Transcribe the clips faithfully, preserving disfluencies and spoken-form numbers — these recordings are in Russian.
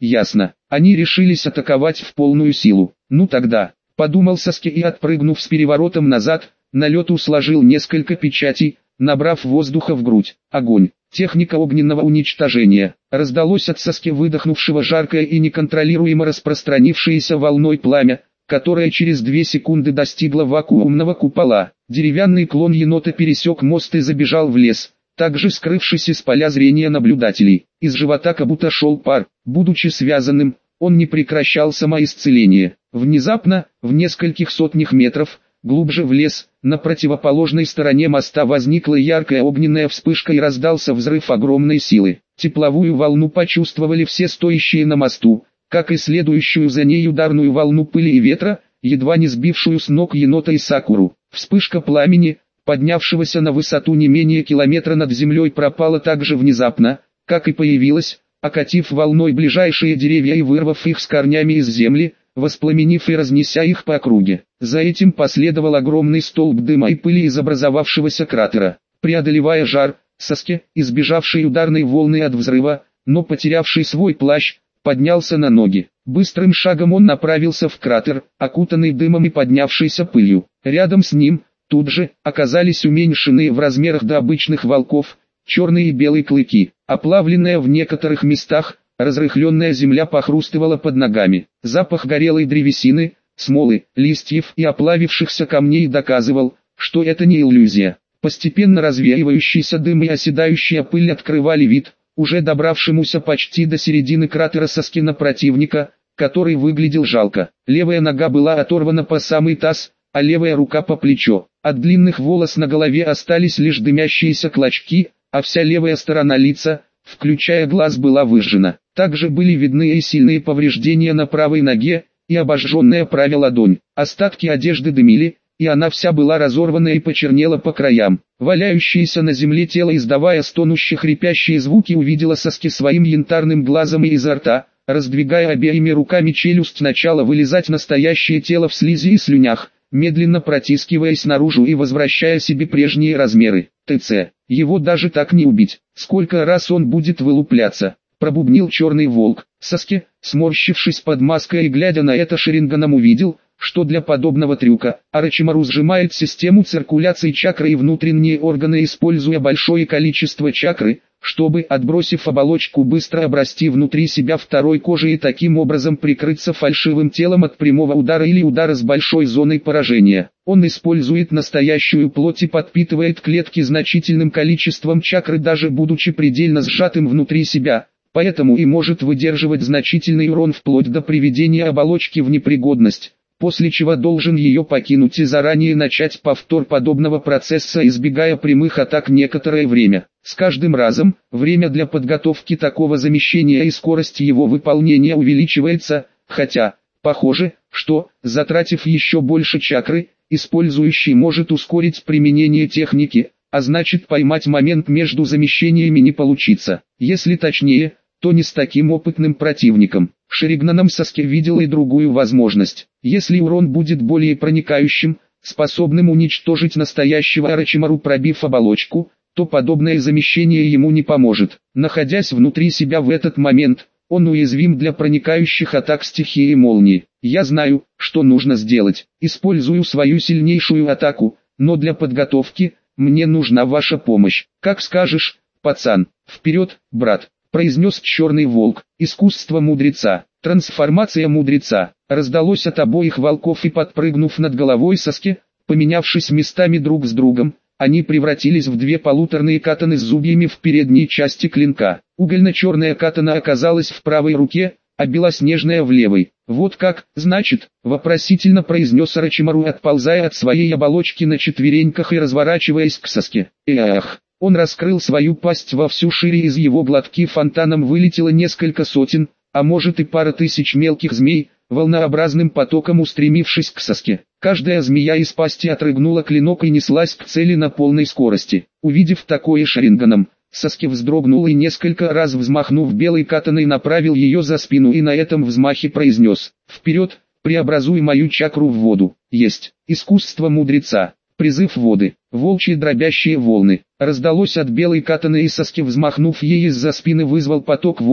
ясно. Они решились атаковать в полную силу. Ну тогда, подумал Саски и, отпрыгнув с переворотом назад, на лету сложил несколько печатей, набрав воздуха в грудь. Огонь. Техника огненного уничтожения. Раздалось от Саски выдохнувшего жаркое и неконтролируемо распространившееся волной пламя, которое через две секунды достигло вакуумного купола. Деревянный клон енота пересек мост и забежал в лес, также скрывшись из поля зрения наблюдателей. Из живота как будто шел пар. Будучи связанным, он не прекращал самоисцеление. Внезапно, в нескольких сотнях метров, глубже в лес, на противоположной стороне моста возникла яркая огненная вспышка и раздался взрыв огромной силы. Тепловую волну почувствовали все стоящие на мосту, как и следующую за ней ударную волну пыли и ветра, едва не сбившую с ног енота и Сакуру. Вспышка пламени, поднявшегося на высоту не менее километра над землей, пропала так же внезапно, как и появилась, окатив волной ближайшие деревья и вырвав их с корнями из земли, воспламенив и разнеся их по округе. За этим последовал огромный столб дыма и пыли из образовавшегося кратера. Преодолевая жар, Саски, избежавший ударной волны от взрыва, но потерявший свой плащ, поднялся на ноги. Быстрым шагом он направился в кратер, окутанный дымом и поднявшейся пылью. Рядом с ним, тут же, оказались уменьшенные в размерах до обычных волков, черные и белые клыки. Оплавленная в некоторых местах, разрыхленная земля похрустывала под ногами. Запах горелой древесины, смолы, листьев и оплавившихся камней доказывал, что это не иллюзия. Постепенно развеивающийся дым и оседающая пыль открывали вид, уже добравшемуся почти до середины кратера Саски на противника, который выглядел жалко. Левая нога была оторвана по самый таз, а левая рука по плечо. От длинных волос на голове остались лишь дымящиеся клочки, а вся левая сторона лица, включая глаз, была выжжена. Также были видны и сильные повреждения на правой ноге, и обожженная правая ладонь. Остатки одежды дымили, и она вся была разорвана и почернела по краям. Валяющееся на земле тело, издавая стонущие хрипящие звуки, увидела Саски своим янтарным глазом и изо рта, раздвигая обеими руками челюсть, начала вылезать настоящее тело в слизи и слюнях, медленно протискиваясь наружу и возвращая себе прежние размеры. ТЦ. Его даже так не убить. Сколько раз он будет вылупляться? Пробубнил черный волк. Саски, сморщившись под маской и глядя на это Шаринганом, увидел, что для подобного трюка Орочимару сжимает систему циркуляции чакры и внутренние органы, используя большое количество чакры, чтобы, отбросив оболочку, быстро обрасти внутри себя второй кожей и таким образом прикрыться фальшивым телом от прямого удара или удара с большой зоной поражения. Он использует настоящую плоть и подпитывает клетки значительным количеством чакры, даже будучи предельно сжатым внутри себя, поэтому и может выдерживать значительный урон вплоть до приведения оболочки в непригодность, после чего должен ее покинуть и заранее начать повтор подобного процесса, избегая прямых атак некоторое время. С каждым разом, время для подготовки такого замещения и скорость его выполнения увеличивается, хотя, похоже, что, затратив еще больше чакры, использующий может ускорить применение техники, а значит поймать момент между замещениями не получится. Если точнее, то не с таким опытным противником. Шаригнаном Саски видел и другую возможность. Если урон будет более проникающим, способным уничтожить настоящего Орочимару, пробив оболочку, то подобное замещение ему не поможет. Находясь внутри себя в этот момент, он уязвим для проникающих атак стихии молнии. Я знаю, что нужно сделать. Использую свою сильнейшую атаку, но для подготовки мне нужна ваша помощь. Как скажешь, пацан. Вперед, брат, произнес черный волк. Искусство мудреца. Трансформация мудреца. Раздалось от обоих волков, и, подпрыгнув над головой Саски, поменявшись местами друг с другом, они превратились в две полуторные катаны с зубьями в передней части клинка. Угольно-черная катана оказалась в правой руке, а белоснежная в левой. «Вот как, значит?» — вопросительно произнес Орочимару, отползая от своей оболочки на четвереньках и разворачиваясь к Саске. «Эх!» Он раскрыл свою пасть во всю шире, из его глотки фонтаном вылетело несколько сотен, а может и пара тысяч мелких змей, волнообразным потоком устремившись к Саске. Каждая змея из пасти отрыгнула клинок и неслась к цели на полной скорости. Увидев такое, Шаринганом, Саски вздрогнул и, несколько раз взмахнув белой катаной, направил ее за спину и на этом взмахе произнес: «Вперед, преобразуй мою чакру в воду». Есть. Искусство мудреца. Призыв воды. Волчьи дробящие волны. Раздалось от белой катаны, и Саски, взмахнув ей из-за спины, вызвал поток воды,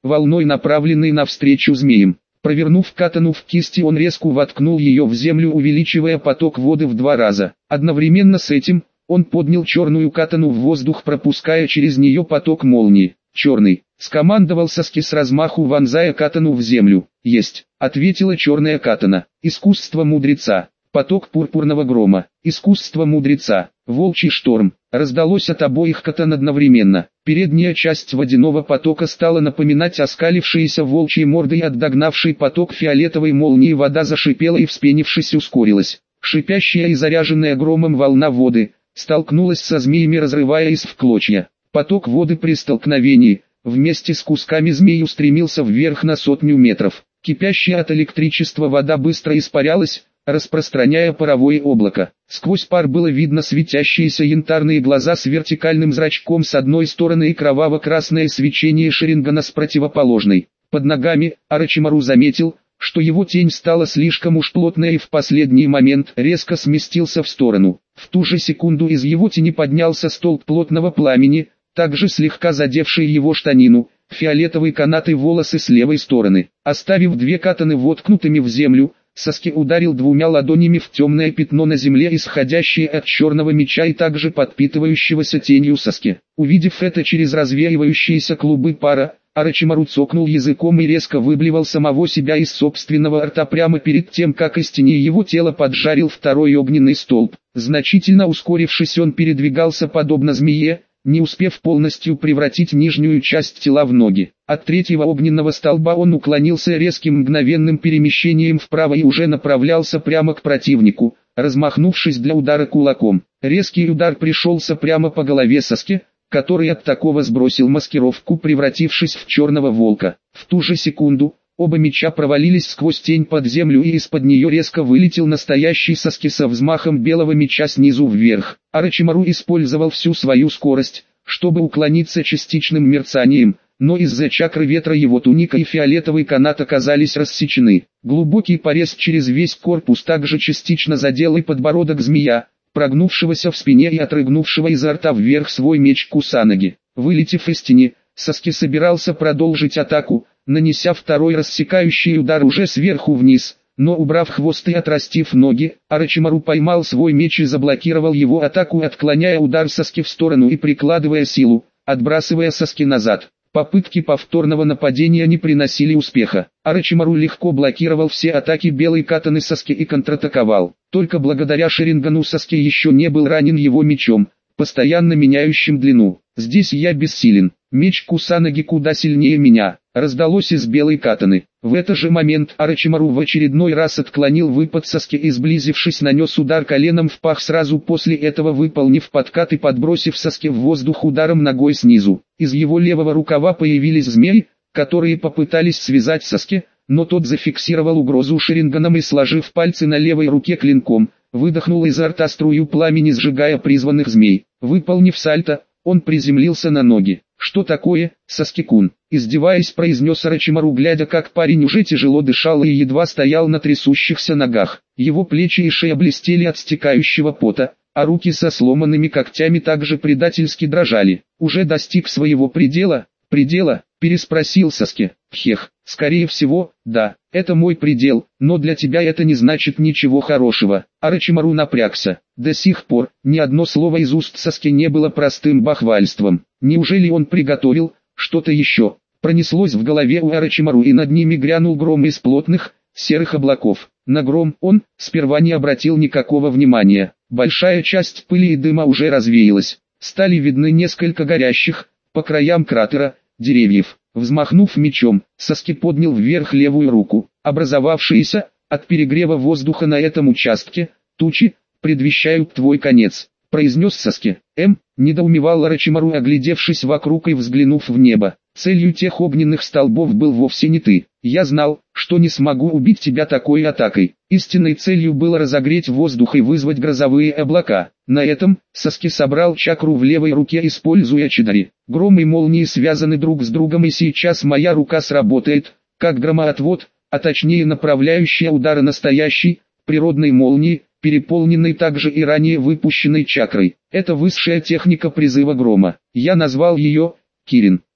волной направленной навстречу змеям. Провернув катану в кисти, он резко воткнул ее в землю, увеличивая поток воды в два раза. Одновременно с этим, он поднял черную катану в воздух, пропуская через нее поток молнии. «Черный!» — скомандовал Саски с размаху, вонзая катану в землю. «Есть!» — ответила черная катана. «Искусство мудреца!» Поток пурпурного грома. «Искусство мудреца!» «Волчий шторм!» Раздалось от обоих катан одновременно. Передняя часть водяного потока стала напоминать оскалившиеся волчьи морды, и от догнавшей поток фиолетовой молнии вода зашипела и, вспенившись, ускорилась. Шипящая и заряженная громом волна воды столкнулась со змеями, разрывая их в клочья. Поток воды при столкновении вместе с кусками змей устремился вверх на сотню метров. Кипящая от электричества вода быстро испарялась, распространяя паровое облако. Сквозь пар было видно светящиеся янтарные глаза с вертикальным зрачком с одной стороны и кроваво-красное свечение Шерингана с противоположной. Под ногами Орочимару заметил, что его тень стала слишком уж плотной, и в последний момент резко сместился в сторону. В ту же секунду из его тени поднялся столб плотного пламени, также слегка задевший его штанину, фиолетовые канаты волосы с левой стороны. Оставив две катаны воткнутыми в землю, Саски ударил двумя ладонями в темное пятно на земле, исходящее от черного меча и также подпитывающегося тенью Саски. Увидев это через развеивающиеся клубы пара, Орочимару цокнул языком и резко выблевал самого себя из собственного рта прямо перед тем, как из тени его тела поджарил второй огненный столб. Значительно ускорившись, он передвигался подобно змее, не успев полностью превратить нижнюю часть тела в ноги. От третьего огненного столба он уклонился резким мгновенным перемещением вправо и уже направлялся прямо к противнику, размахнувшись для удара кулаком. Резкий удар пришелся прямо по голове Саски, который от такого сбросил маскировку, превратившись в черного волка. В ту же секунду оба меча провалились сквозь тень под землю, и из-под нее резко вылетел настоящий Саски со взмахом белого меча снизу вверх. Орочимару использовал всю свою скорость, чтобы уклониться частичным мерцанием, но из-за чакры ветра его туника и фиолетовый канат оказались рассечены. Глубокий порез через весь корпус также частично задел и подбородок змея, прогнувшегося в спине и отрыгнувшего изо рта вверх свой меч Кусанаги. Вылетев из тени, Саски собирался продолжить атаку, нанеся второй рассекающий удар уже сверху вниз, но убрав хвост и отрастив ноги, Орочимару поймал свой меч и заблокировал его атаку, отклоняя удар Саски в сторону и прикладывая силу, отбрасывая Саски назад. Попытки повторного нападения не приносили успеха. Орочимару легко блокировал все атаки белой катаны Саски и контратаковал. Только благодаря Шерингану Саски еще не был ранен его мечом, постоянно меняющим длину. «Здесь я бессилен. Меч Кусанаги куда сильнее меня», — раздалось из белой катаны. В этот же момент Орочимару в очередной раз отклонил выпад Саски и, сблизившись, нанес удар коленом в пах, сразу после этого выполнив подкат и подбросив Саски в воздух ударом ногой снизу. Из его левого рукава появились змеи, которые попытались связать Саски, но тот зафиксировал угрозу Шеринганом и, сложив пальцы на левой руке клинком, выдохнул изо рта струю пламени, сжигая призванных змей. Выполнив сальто, он приземлился на ноги. «Что такое, Саски-кун?» — издеваясь, произнес Орочимару, глядя, как парень уже тяжело дышал и едва стоял на трясущихся ногах. Его плечи и шея блестели от стекающего пота, а руки со сломанными когтями также предательски дрожали. «Уже достиг своего предела?» «Предела?» — переспросил Саски. «Хех, скорее всего, да, это мой предел, но для тебя это не значит ничего хорошего». Орочимару напрягся. До сих пор ни одно слово из уст Саски не было простым бахвальством. Неужели он приготовил что-то еще? Пронеслось в голове у Орочимару, и над ними грянул гром из плотных, серых облаков. На гром он сперва не обратил никакого внимания. Большая часть пыли и дыма уже развеялась. Стали видны несколько горящих, по краям кратера, деревьев. Взмахнув мечом, Саски поднял вверх левую руку. Образовавшиеся, от перегрева воздуха на этом участке, тучи, предвещают твой конец, произнес Саски. М, недоумевал Орочимару, оглядевшись вокруг и взглянув в небо. Целью тех огненных столбов был вовсе не ты. Я знал, что не смогу убить тебя такой атакой. Истинной целью было разогреть воздух и вызвать грозовые облака. На этом Саски собрал чакру в левой руке, используя чидари. Гром и молнии связаны друг с другом, и сейчас моя рука сработает, как громоотвод, а точнее направляющая удары настоящей, природной молнии, переполненной также и ранее выпущенной чакрой. Это высшая техника призыва грома. Я назвал ее Кирин.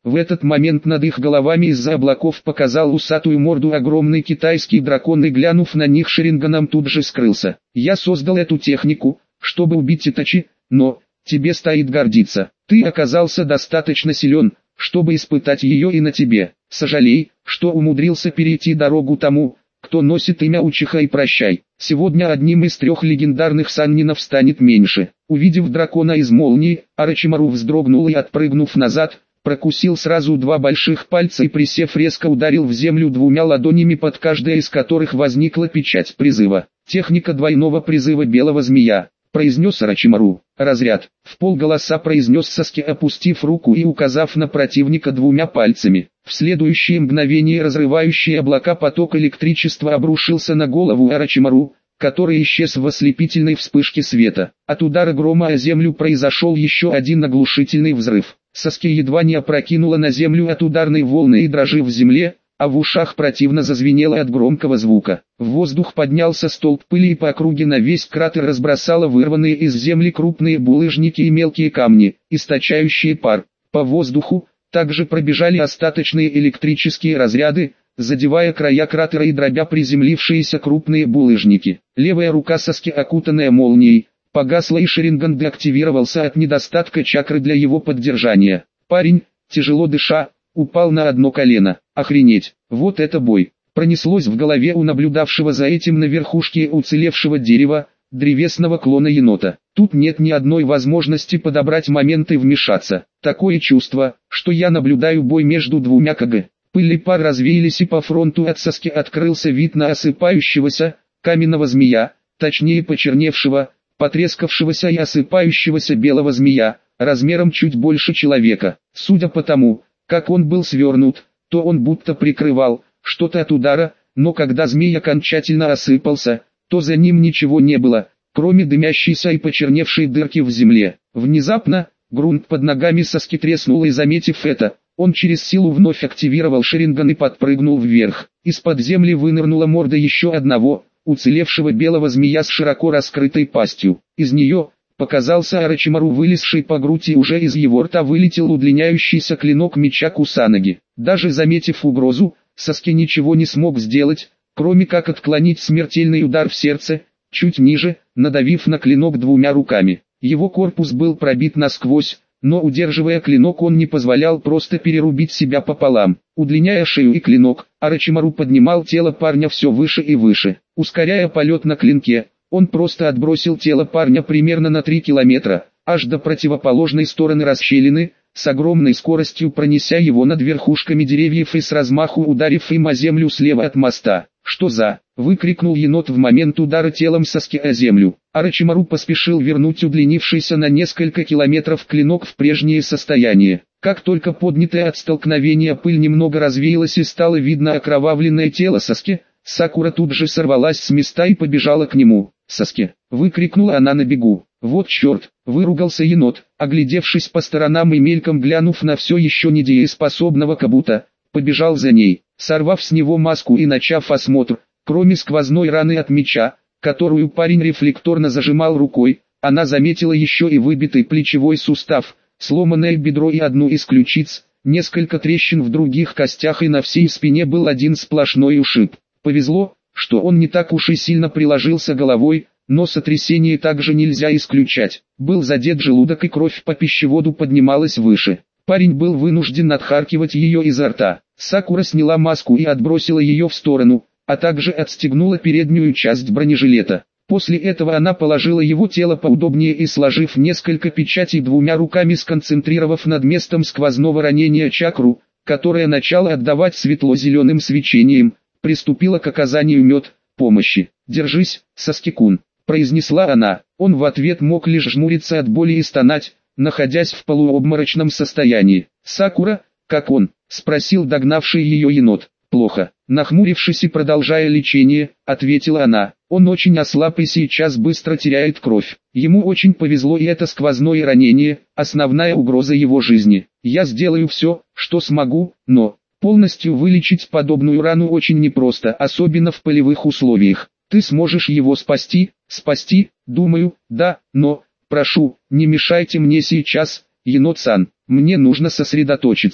В этот момент над их головами из-за облаков показал усатую морду огромный китайский дракон и, глянув на них Шаринганом, тут же скрылся. Я создал эту технику, чтобы убить Итачи, но тебе стоит гордиться. Ты оказался достаточно силен, чтобы испытать ее, и на тебе. Сожалей, что умудрился перейти дорогу тому, кто носит имя Учиха, и прощай. Сегодня одним из трех легендарных саннинов станет меньше. Увидев дракона из молнии, Орочимару вздрогнул и, отпрыгнув назад, прокусил сразу два больших пальца и, присев, резко ударил в землю двумя ладонями, под каждой из которых возникла печать призыва. Техника двойного призыва белого змея, произнес Орочимару. Разряд, вполголоса произнес Саски, опустив руку и указав на противника двумя пальцами. В следующее мгновение разрывающий облака поток электричества обрушился на голову Орочимару, который исчез в ослепительной вспышке света. От удара грома о землю произошел еще один оглушительный взрыв. Саски едва не опрокинула на землю от ударной волны и, дрожи в земле, а в ушах противно зазвенело от громкого звука. В воздух поднялся столб пыли, и по округе на весь кратер разбросало вырванные из земли крупные булыжники и мелкие камни, источающие пар. По воздуху также пробежали остаточные электрические разряды, задевая края кратера и дробя приземлившиеся крупные булыжники. Левая рука Саски, окутанная молнией, погасла, и Шаринган деактивировался от недостатка чакры для его поддержания. Парень, тяжело дыша, упал на одно колено. Охренеть, вот это бой! Пронеслось в голове у наблюдавшего за этим на верхушке уцелевшего дерева, древесного клона енота. Тут нет ни одной возможности подобрать момент и вмешаться. Такое чувство, что я наблюдаю бой между двумя КГ. Пыль и пар развеялись, и по фронту от Саски открылся вид на осыпающегося, каменного змея, точнее почерневшего, потрескавшегося и осыпающегося белого змея, размером чуть больше человека. Судя по тому, как он был свернут, то он будто прикрывал что-то от удара, но когда змей окончательно осыпался, то за ним ничего не было, кроме дымящейся и почерневшей дырки в земле. Внезапно, грунт под ногами Саски треснул, и, заметив это, он через силу вновь активировал Шаринган и подпрыгнул вверх. Из-под земли вынырнула морда еще одного, уцелевшего белого змея с широко раскрытой пастью. Из нее показался Орочимару, вылезший по грудь, и уже из его рта вылетел удлиняющийся клинок меча Кусанаги. Даже заметив угрозу, Саски ничего не смог сделать, кроме как отклонить смертельный удар в сердце, чуть ниже, надавив на клинок двумя руками. Его корпус был пробит насквозь, но, удерживая клинок, он не позволял просто перерубить себя пополам. Удлиняя шею и клинок, Орочимару поднимал тело парня все выше и выше. Ускоряя полет на клинке, он просто отбросил тело парня примерно на три километра, аж до противоположной стороны расщелины, с огромной скоростью пронеся его над верхушками деревьев и с размаху ударив им о землю слева от моста. «Что за?» — выкрикнул енот в момент удара телом Саски о землю. Орочимару поспешил вернуть удлинившийся на несколько километров клинок в прежнее состояние. Как только поднятая от столкновения пыль немного развеялась и стало видно окровавленное тело Саски, Сакура тут же сорвалась с места и побежала к нему. «Саски!» — выкрикнула она на бегу. «Вот черт!» — выругался енот, оглядевшись по сторонам и мельком глянув на все еще недееспособного Кабута, побежал за ней. Сорвав с него маску и начав осмотр, кроме сквозной раны от меча, которую парень рефлекторно зажимал рукой, она заметила еще и выбитый плечевой сустав, сломанное бедро и одну из ключиц, несколько трещин в других костях, и на всей спине был один сплошной ушиб. Повезло, что он не так уж и сильно приложился головой, но сотрясение также нельзя исключать. Был задет желудок, и кровь по пищеводу поднималась выше. Парень был вынужден отхаркивать ее изо рта. Сакура сняла маску и отбросила ее в сторону, а также отстегнула переднюю часть бронежилета. После этого она положила его тело поудобнее и, сложив несколько печатей двумя руками, сконцентрировав над местом сквозного ранения чакру, которая начала отдавать светло-зеленым свечением, приступила к оказанию мед, помощи. «Держись, Саски-кун», — произнесла она. Он в ответ мог лишь жмуриться от боли и стонать, находясь в полуобморочном состоянии. «Сакура, как он?» — спросил догнавший ее енот. «Плохо». Нахмурившись и продолжая лечение, ответила она. «Он очень ослаб и сейчас быстро теряет кровь. Ему очень повезло, и это сквозное ранение — основная угроза его жизни. Я сделаю все, что смогу, но полностью вылечить подобную рану очень непросто, особенно в полевых условиях. Ты сможешь его спасти?» «Спасти? Думаю, да, но, прошу, не мешайте мне сейчас, енот-сан, мне нужно сосредоточиться».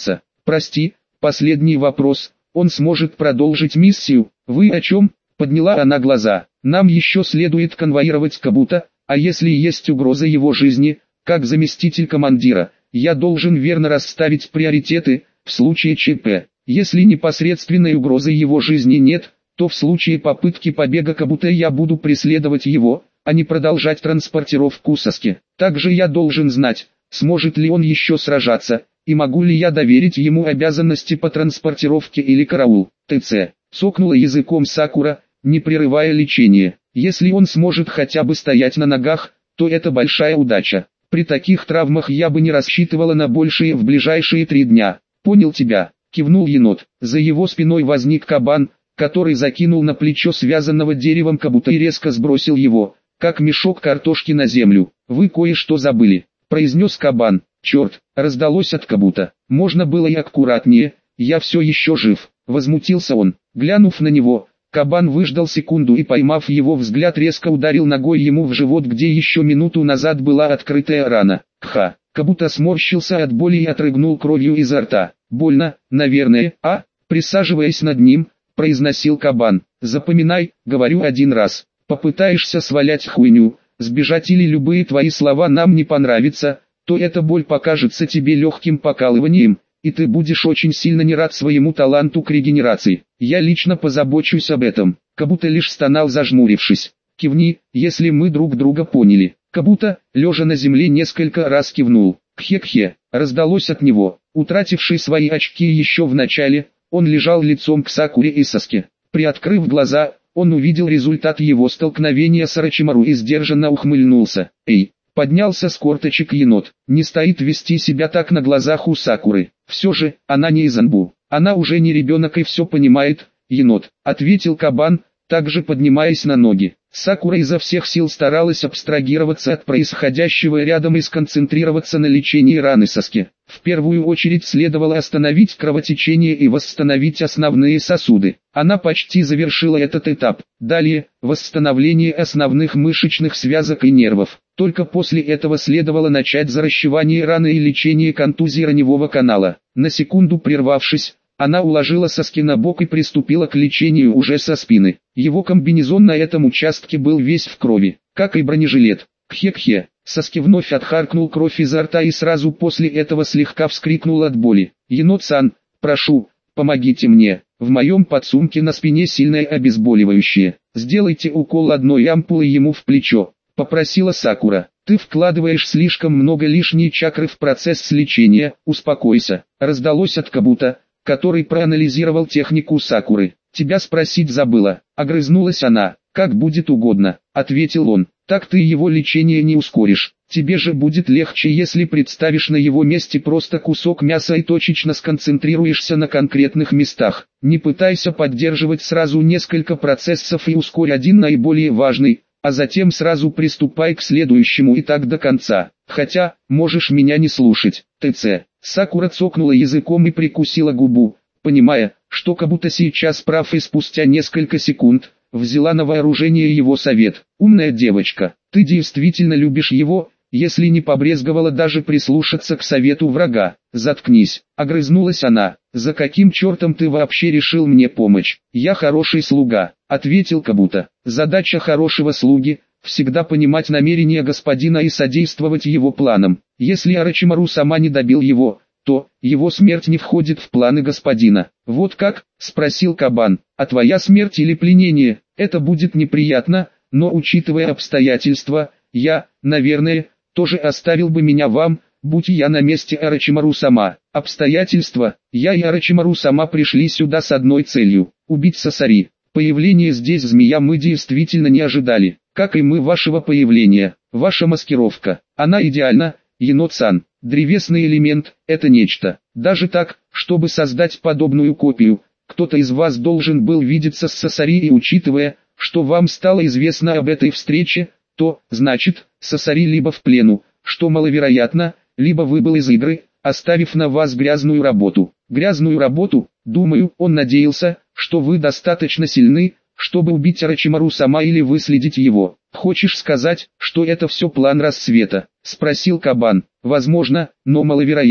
Прости, последний вопрос. Он сможет продолжить миссию? Вы о чем? Подняла она глаза. Нам еще следует конвоировать Кабута, а если есть угроза его жизни, как заместитель командира, я должен верно расставить приоритеты, в случае ЧП. Если непосредственной угрозы его жизни нет, то в случае попытки побега Кабута я буду преследовать его, а не продолжать транспортировку Саски. Также я должен знать, сможет ли он еще сражаться, и могу ли я доверить ему обязанности по транспортировке или караул. ТЦ. Цокнула языком Сакура, не прерывая лечение. Если он сможет хотя бы стоять на ногах, то это большая удача. При таких травмах я бы не рассчитывала на большее в ближайшие три дня. Понял тебя, кивнул енот. За его спиной возник кабан, который закинул на плечо связанного деревом Кабута и резко сбросил его, как мешок картошки на землю. Вы кое-что забыли, произнес кабан. Черт, раздалось от Кабута. Можно было и аккуратнее, я все еще жив. Возмутился он. Глянув на него, кабан выждал секунду и, поймав его взгляд, резко ударил ногой ему в живот, где еще минуту назад была открытая рана. Ха! Кабута сморщился от боли и отрыгнул кровью изо рта. Больно, наверное, а? Присаживаясь над ним, произносил кабан. Запоминай, говорю один раз. Попытаешься свалять хуйню, сбежать или любые твои слова нам не понравятся, то эта боль покажется тебе легким покалыванием, и ты будешь очень сильно не рад своему таланту к регенерации. Я лично позабочусь об этом. Кабута лишь стонал, зажмурившись. Кивни, если мы друг друга поняли. Кабута, лежа на земле, несколько раз кивнул. Кхе-кхе, раздалось от него. Утративший свои очки еще в начале, он лежал лицом к Сакуре и Саске. Приоткрыв глаза, он увидел результат его столкновения с Орочимару и сдержанно ухмыльнулся. Эй! Поднялся с корточек енот. Не стоит вести себя так на глазах у Сакуры. Все же, она не из Анбу. Она уже не ребенок и все понимает, енот, ответил кабан, также поднимаясь на ноги. Сакура изо всех сил старалась абстрагироваться от происходящего рядом и сконцентрироваться на лечении раны Саски. В первую очередь следовало остановить кровотечение и восстановить основные сосуды. Она почти завершила этот этап. Далее, восстановление основных мышечных связок и нервов. Только после этого следовало начать заращивание раны и лечение контузии раневого канала. На секунду прервавшись, она уложила Саски на бок и приступила к лечению уже со спины. Его комбинезон на этом участке был весь в крови, как и бронежилет. Кхе-кхе. Саски вновь отхаркнул кровь изо рта и сразу после этого слегка вскрикнул от боли. Енот-сан, прошу, помогите мне. В моем подсумке на спине сильное обезболивающее. Сделайте укол одной ампулы ему в плечо, попросила Сакура. Ты вкладываешь слишком много лишней чакры в процесс лечения, успокойся. Раздалось от Кабута, который проанализировал технику Сакуры. Тебя спросить забыла. Огрызнулась она. Как будет угодно, ответил он. Так ты его лечение не ускоришь. Тебе же будет легче, если представишь на его месте просто кусок мяса и точечно сконцентрируешься на конкретных местах. Не пытайся поддерживать сразу несколько процессов и ускорь один наиболее важный, а затем сразу приступай к следующему и так до конца. Хотя, можешь меня не слушать. ТЦ. Сакура цокнула языком и прикусила губу, понимая, что Кабута сейчас прав, и спустя несколько секунд взяла на вооружение его совет. Умная девочка, ты действительно любишь его, если не побрезговала даже прислушаться к совету врага. Заткнись, огрызнулась она. За каким чертом ты вообще решил мне помочь? Я хороший слуга, ответил Кабута. Задача хорошего слуги — всегда понимать намерения господина и содействовать его планам. Если Орочимару сама не добил его, то его смерть не входит в планы господина. Вот как? Спросил кабан. А твоя смерть или пленение? Это будет неприятно, но учитывая обстоятельства, я, наверное, тоже оставил бы меня вам, будь я на месте Орочимару сама. Обстоятельства? Я и Орочимару сама пришли сюда с одной целью — убить Сасари. Появление здесь змея мы действительно не ожидали, как и мы вашего появления. Ваша маскировка, она идеальна, енот-сан. Древесный элемент – это нечто. Даже так, чтобы создать подобную копию, кто-то из вас должен был видеться с Сасари, и учитывая, что вам стало известно об этой встрече, то, значит, Сасари либо в плену, что маловероятно, либо выбыл из игры, оставив на вас грязную работу. Грязную работу, думаю, он надеялся, что вы достаточно сильны, чтобы убить Орочимару сама или выследить его. Хочешь сказать, что это все план рассвета? Спросил кабан. Возможно, но маловероятно.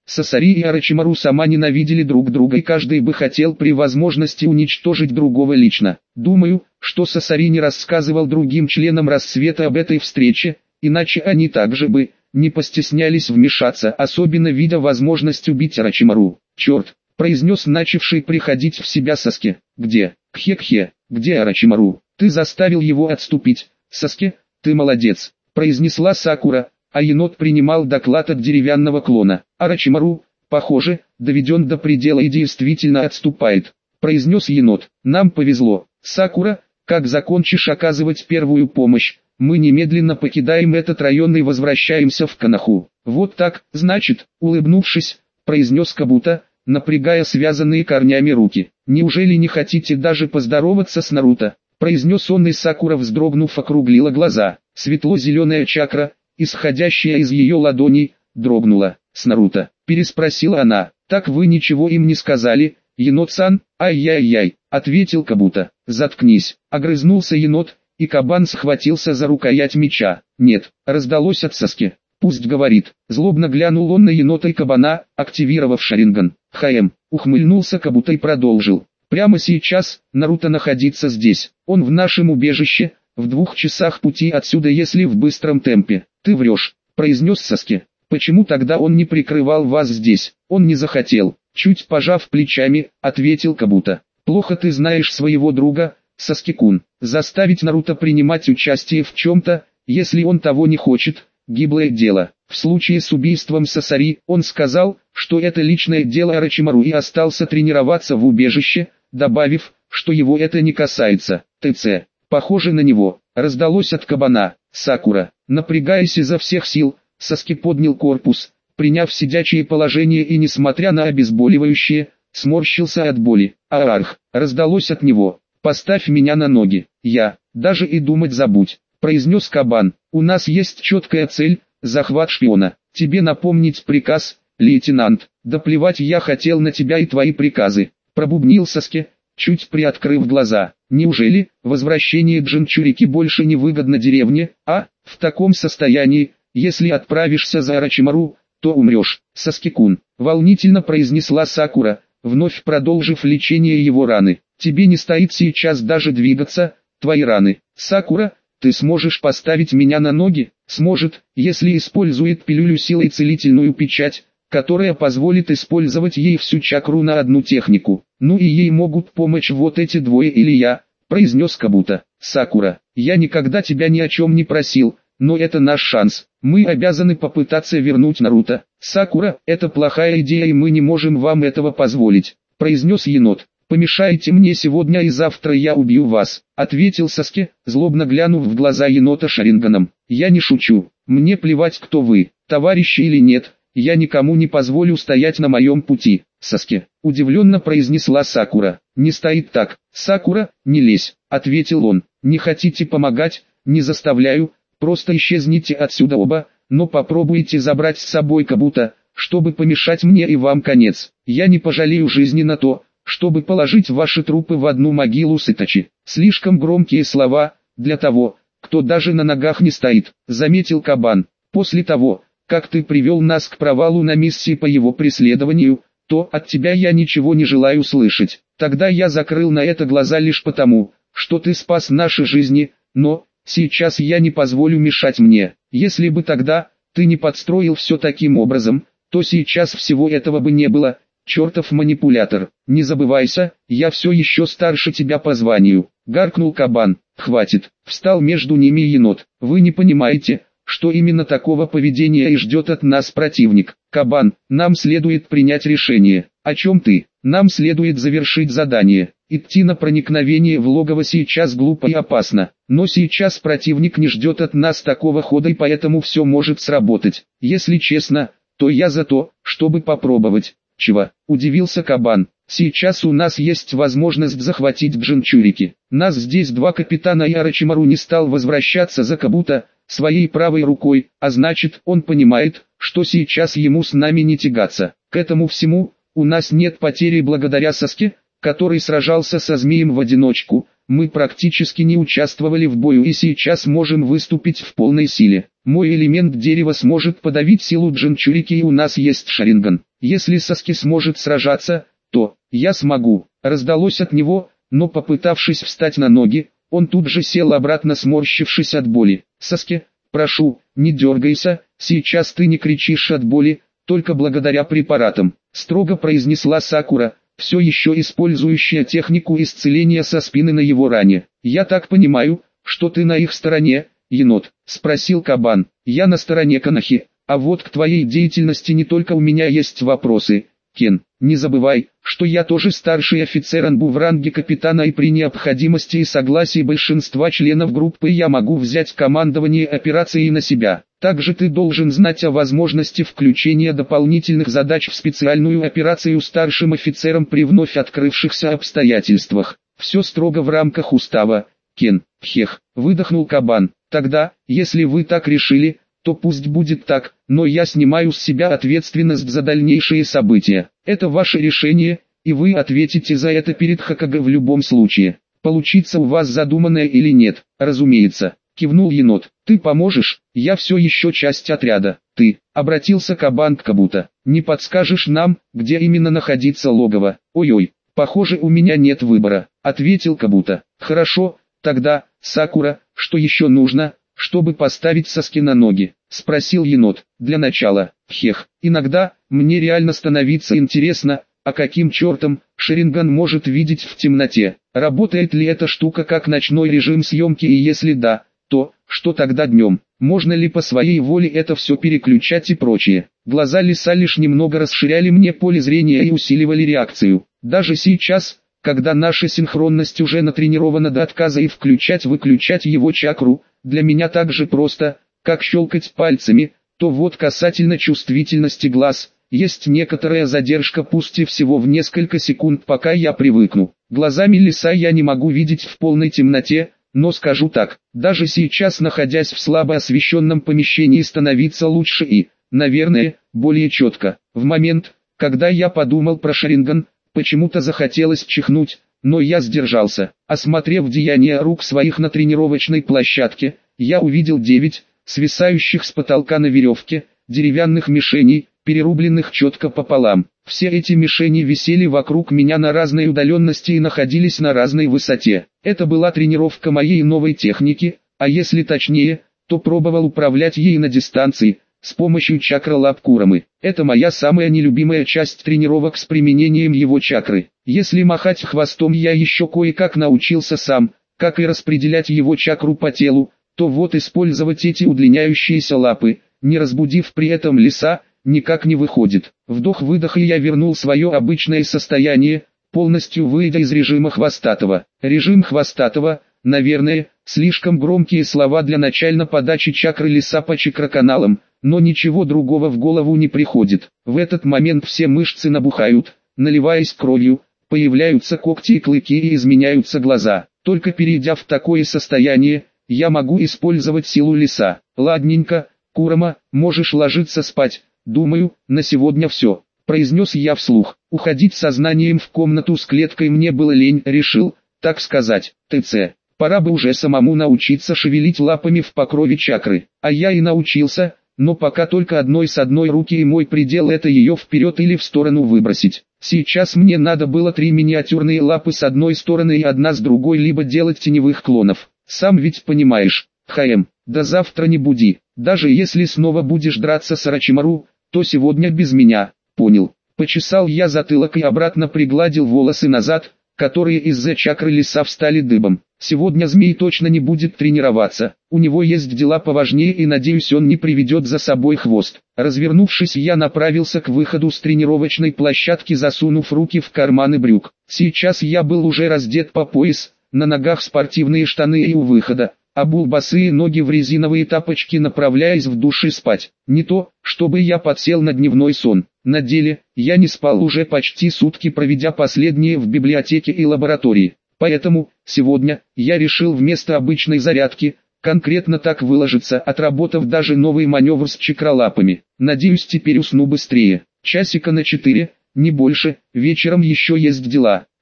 Сасари и Орочимару сама ненавидели друг друга и каждый бы хотел при возможности уничтожить другого лично. Думаю, что Сасари не рассказывал другим членам рассвета об этой встрече, иначе они также бы не постеснялись вмешаться, особенно видя возможность убить Орочимару. «Черт!» — произнес начавший приходить в себя Саске. «Где? Кхе-кхе, где Орочимару? Ты заставил его отступить, Саске, ты молодец!» — произнесла Сакура, а енот принимал доклад от деревянного клона. «Орочимару, похоже, доведен до предела и действительно отступает», — произнес енот. «Нам повезло. Сакура, как закончишь оказывать первую помощь, мы немедленно покидаем этот район и возвращаемся в Коноху». «Вот так, значит», — улыбнувшись, произнес Кабуто, напрягая связанные корнями руки. «Неужели не хотите даже поздороваться с Наруто?» — произнес он, и Сакура, вздрогнув, округлила глаза. Светло-зеленая чакра, исходящая из ее ладоней, дрогнула. «С Наруто?» — переспросила она. «Так вы ничего им не сказали, енот-сан?» «Ай-яй-яй», — ответил Кабуто. «Заткнись», — огрызнулся енот, и кабан схватился за рукоять меча. «Нет», — раздалось от Саски. «Пусть говорит». Злобно глянул он на енота и кабана, активировав Шаринган. «Хаэм», — ухмыльнулся Кабуто и продолжил. «Прямо сейчас, Наруто находится здесь. Он в нашем убежище, в двух часах пути отсюда, если в быстром темпе». «Ты врешь», — произнес Саски. «Почему тогда он не прикрывал вас здесь?» «Он не захотел», — чуть пожав плечами, ответил Кабуто. «Плохо ты знаешь своего друга, Саски-кун. Заставить Наруто принимать участие в чем-то, если он того не хочет, гиблое дело. В случае с убийством Сасари, он сказал, что это личное дело Орочимару, и остался тренироваться в убежище, добавив, что его это не касается. ТЦ. Похоже на него», — раздалось от кабана. Сакура, напрягаясь изо всех сил, Саски поднял корпус, приняв сидячее положение, и, несмотря на обезболивающее, сморщился от боли. «Аарх», — раздалось от него. «Поставь меня на ноги». «Я, даже и думать забудь», — произнес кабан. «У нас есть четкая цель — захват шпиона. Тебе напомнить приказ, лейтенант?» «Да плевать я хотел на тебя и твои приказы», — пробубнил Саски, чуть приоткрыв глаза. «Неужели возвращение Джинчурики больше не выгодно деревне, а? В таком состоянии, если отправишься за Орочимару, то умрешь». «Саски-кун», — волнительно произнесла Сакура, вновь продолжив лечение его раны. «Тебе не стоит сейчас даже двигаться, твои раны. Сакура, ты сможешь поставить меня на ноги?» «Сможет, если использует пилюлю силой целительную печать, которая позволит использовать ей всю чакру на одну технику. Ну и ей могут помочь вот эти двое или я», — произнес Кабуто. «Сакура, я никогда тебя ни о чем не просил, но это наш шанс. Мы обязаны попытаться вернуть Наруто». «Сакура, это плохая идея, и мы не можем вам этого позволить», — произнес енот. «Помешайте мне сегодня, и завтра я убью вас», — ответил Саски, злобно глянув в глаза енота Шаринганом. «Я не шучу. Мне плевать, кто вы, товарищи или нет. Я никому не позволю стоять на моем пути». «Саски», — удивленно произнесла Сакура. «Не стоит так». «Сакура, не лезь», — ответил он. «Не хотите помогать? Не заставляю. Просто исчезните отсюда оба, но попробуйте забрать с собой Кабуто, чтобы помешать мне, и вам конец. Я не пожалею жизни на то, чтобы положить ваши трупы в одну могилу с Итачи». «Слишком громкие слова для того, кто даже на ногах не стоит», — заметил кабан. «После того, как ты привел нас к провалу на миссии по его преследованию, то от тебя я ничего не желаю слышать. Тогда я закрыл на это глаза лишь потому, что ты спас наши жизни, но сейчас я не позволю мешать мне. Если бы тогда ты не подстроил все таким образом, то сейчас всего этого бы не было. Чертов манипулятор, не забывайся, я все еще старше тебя по званию», — гаркнул кабан. «Хватит», — встал между ними енот. «Вы не понимаете, что именно такого поведения и ждет от нас противник. Кабан, нам следует принять решение». «О чем ты?» «Нам следует завершить задание. Идти на проникновение в логово сейчас глупо и опасно. Но сейчас противник не ждет от нас такого хода, и поэтому все может сработать. Если честно, то я за то, чтобы попробовать». «Чего?» – удивился кабан. «Сейчас у нас есть возможность захватить Джинчурики. Нас здесь два капитана, и Орочимару не стал возвращаться за Кабуто своей правой рукой, а значит, он понимает, что сейчас ему с нами не тягаться. К этому всему, у нас нет потери благодаря Саске, который сражался со змеем в одиночку, мы практически не участвовали в бою и сейчас можем выступить в полной силе. Мой элемент дерева сможет подавить силу Джинчурики, и у нас есть Шаринган. Если Саски сможет сражаться, то я смогу. Раздалось от него, но попытавшись встать на ноги, он тут же сел обратно, сморщившись от боли. Саски, прошу, не дергайся, сейчас ты не кричишь от боли, только благодаря препаратам, строго произнесла Сакура, все еще использующая технику исцеления со спины на его ране. Я так понимаю, что ты на их стороне, енот, спросил Кабан. Я на стороне Канахи, а вот к твоей деятельности не только у меня есть вопросы. Кен, не забывай, что я тоже старший офицер Анбу в ранге капитана, и при необходимости и согласии большинства членов группы я могу взять командование операцией на себя. Также ты должен знать о возможности включения дополнительных задач в специальную операцию старшим офицером при вновь открывшихся обстоятельствах. Все строго в рамках устава. Кен, хех, выдохнул Кабан. Тогда, если вы так решили, то пусть будет так, но я снимаю с себя ответственность за дальнейшие события. Это ваше решение, и вы ответите за это перед Хокаге в любом случае. Получится у вас задуманное или нет, разумеется, кивнул енот. Ты поможешь, я все еще часть отряда. Ты, обратился Кабан к Кабуто, не подскажешь нам, где именно находится логово? Ой-ой, похоже, у меня нет выбора, ответил Кабуто. Хорошо, тогда, Сакура, что еще нужно, чтобы поставить Саски на ноги? Спросил енот. Для начала, хех, иногда, мне реально становится интересно, а каким чертом Шаринган может видеть в темноте? Работает ли эта штука как ночной режим съемки, и если да, то, что тогда днем? Можно ли по своей воле это все переключать и прочее? Глаза лиса лишь немного расширяли мне поле зрения и усиливали реакцию. Даже сейчас, когда наша синхронность уже натренирована до отказа, и включать-выключать его чакру для меня так же просто, как щелкать пальцами, то вот касательно чувствительности глаз, есть некоторая задержка, пусть и всего в несколько секунд, пока я привыкну. Глазами лиса я не могу видеть в полной темноте, но скажу так, даже сейчас, находясь в слабо освещенном помещении, становится лучше и, наверное, более четко. В момент, когда я подумал про Шаринган, почему-то захотелось чихнуть, но я сдержался. Осмотрев деяния рук своих на тренировочной площадке, я увидел девять, свисающих с потолка на веревке, деревянных мишеней, перерубленных четко пополам. Все эти мишени висели вокруг меня на разной удаленности и находились на разной высоте. Это была тренировка моей новой техники, а если точнее, то пробовал управлять ей на дистанции, с помощью чакра-лап Курамы. Это моя самая нелюбимая часть тренировок с применением его чакры. Если махать хвостом я еще кое-как научился сам, как и распределять его чакру по телу, то вот использовать эти удлиняющиеся лапы, не разбудив при этом лиса, никак не выходит. Вдох-выдох, и я вернул свое обычное состояние, полностью выйдя из режима хвостатого. Режим хвостатого, наверное, слишком громкие слова для начальной подачи чакры лиса по чакроканалам, но ничего другого в голову не приходит. В этот момент все мышцы набухают, наливаясь кровью, появляются когти и клыки и изменяются глаза. Только перейдя в такое состояние, я могу использовать силу лиса. Ладненько, Курама, можешь ложиться спать, думаю, на сегодня все, произнес я вслух. Уходить сознанием в комнату с клеткой мне было лень, решил, так сказать, ТЦ. Пора бы уже самому научиться шевелить лапами в покрове чакры. А я и научился, но пока только одной с одной руки, и мой предел — это ее вперед или в сторону выбросить. Сейчас мне надо было три миниатюрные лапы с одной стороны и одна с другой, либо делать теневых клонов. Сам ведь понимаешь, ХМ, до завтра не буди. Даже если снова будешь драться с Орочимару, то сегодня без меня, понял? Почесал я затылок и обратно пригладил волосы назад, которые из-за чакры лиса встали дыбом. Сегодня змей точно не будет тренироваться, у него есть дела поважнее, и надеюсь, он не приведет за собой хвост. Развернувшись, я направился к выходу с тренировочной площадки, засунув руки в карманы брюк. Сейчас я был уже раздет по пояс, на ногах спортивные штаны и у выхода обул босые ноги в резиновые тапочки, направляясь в душ и спать. Не то, чтобы я подсел на дневной сон. На деле, я не спал уже почти сутки, проведя последние в библиотеке и лаборатории. Поэтому, сегодня, я решил вместо обычной зарядки, конкретно так выложиться, отработав даже новый маневр с чакралапами. Надеюсь, теперь усну быстрее. Часика на четыре, не больше, вечером еще есть дела.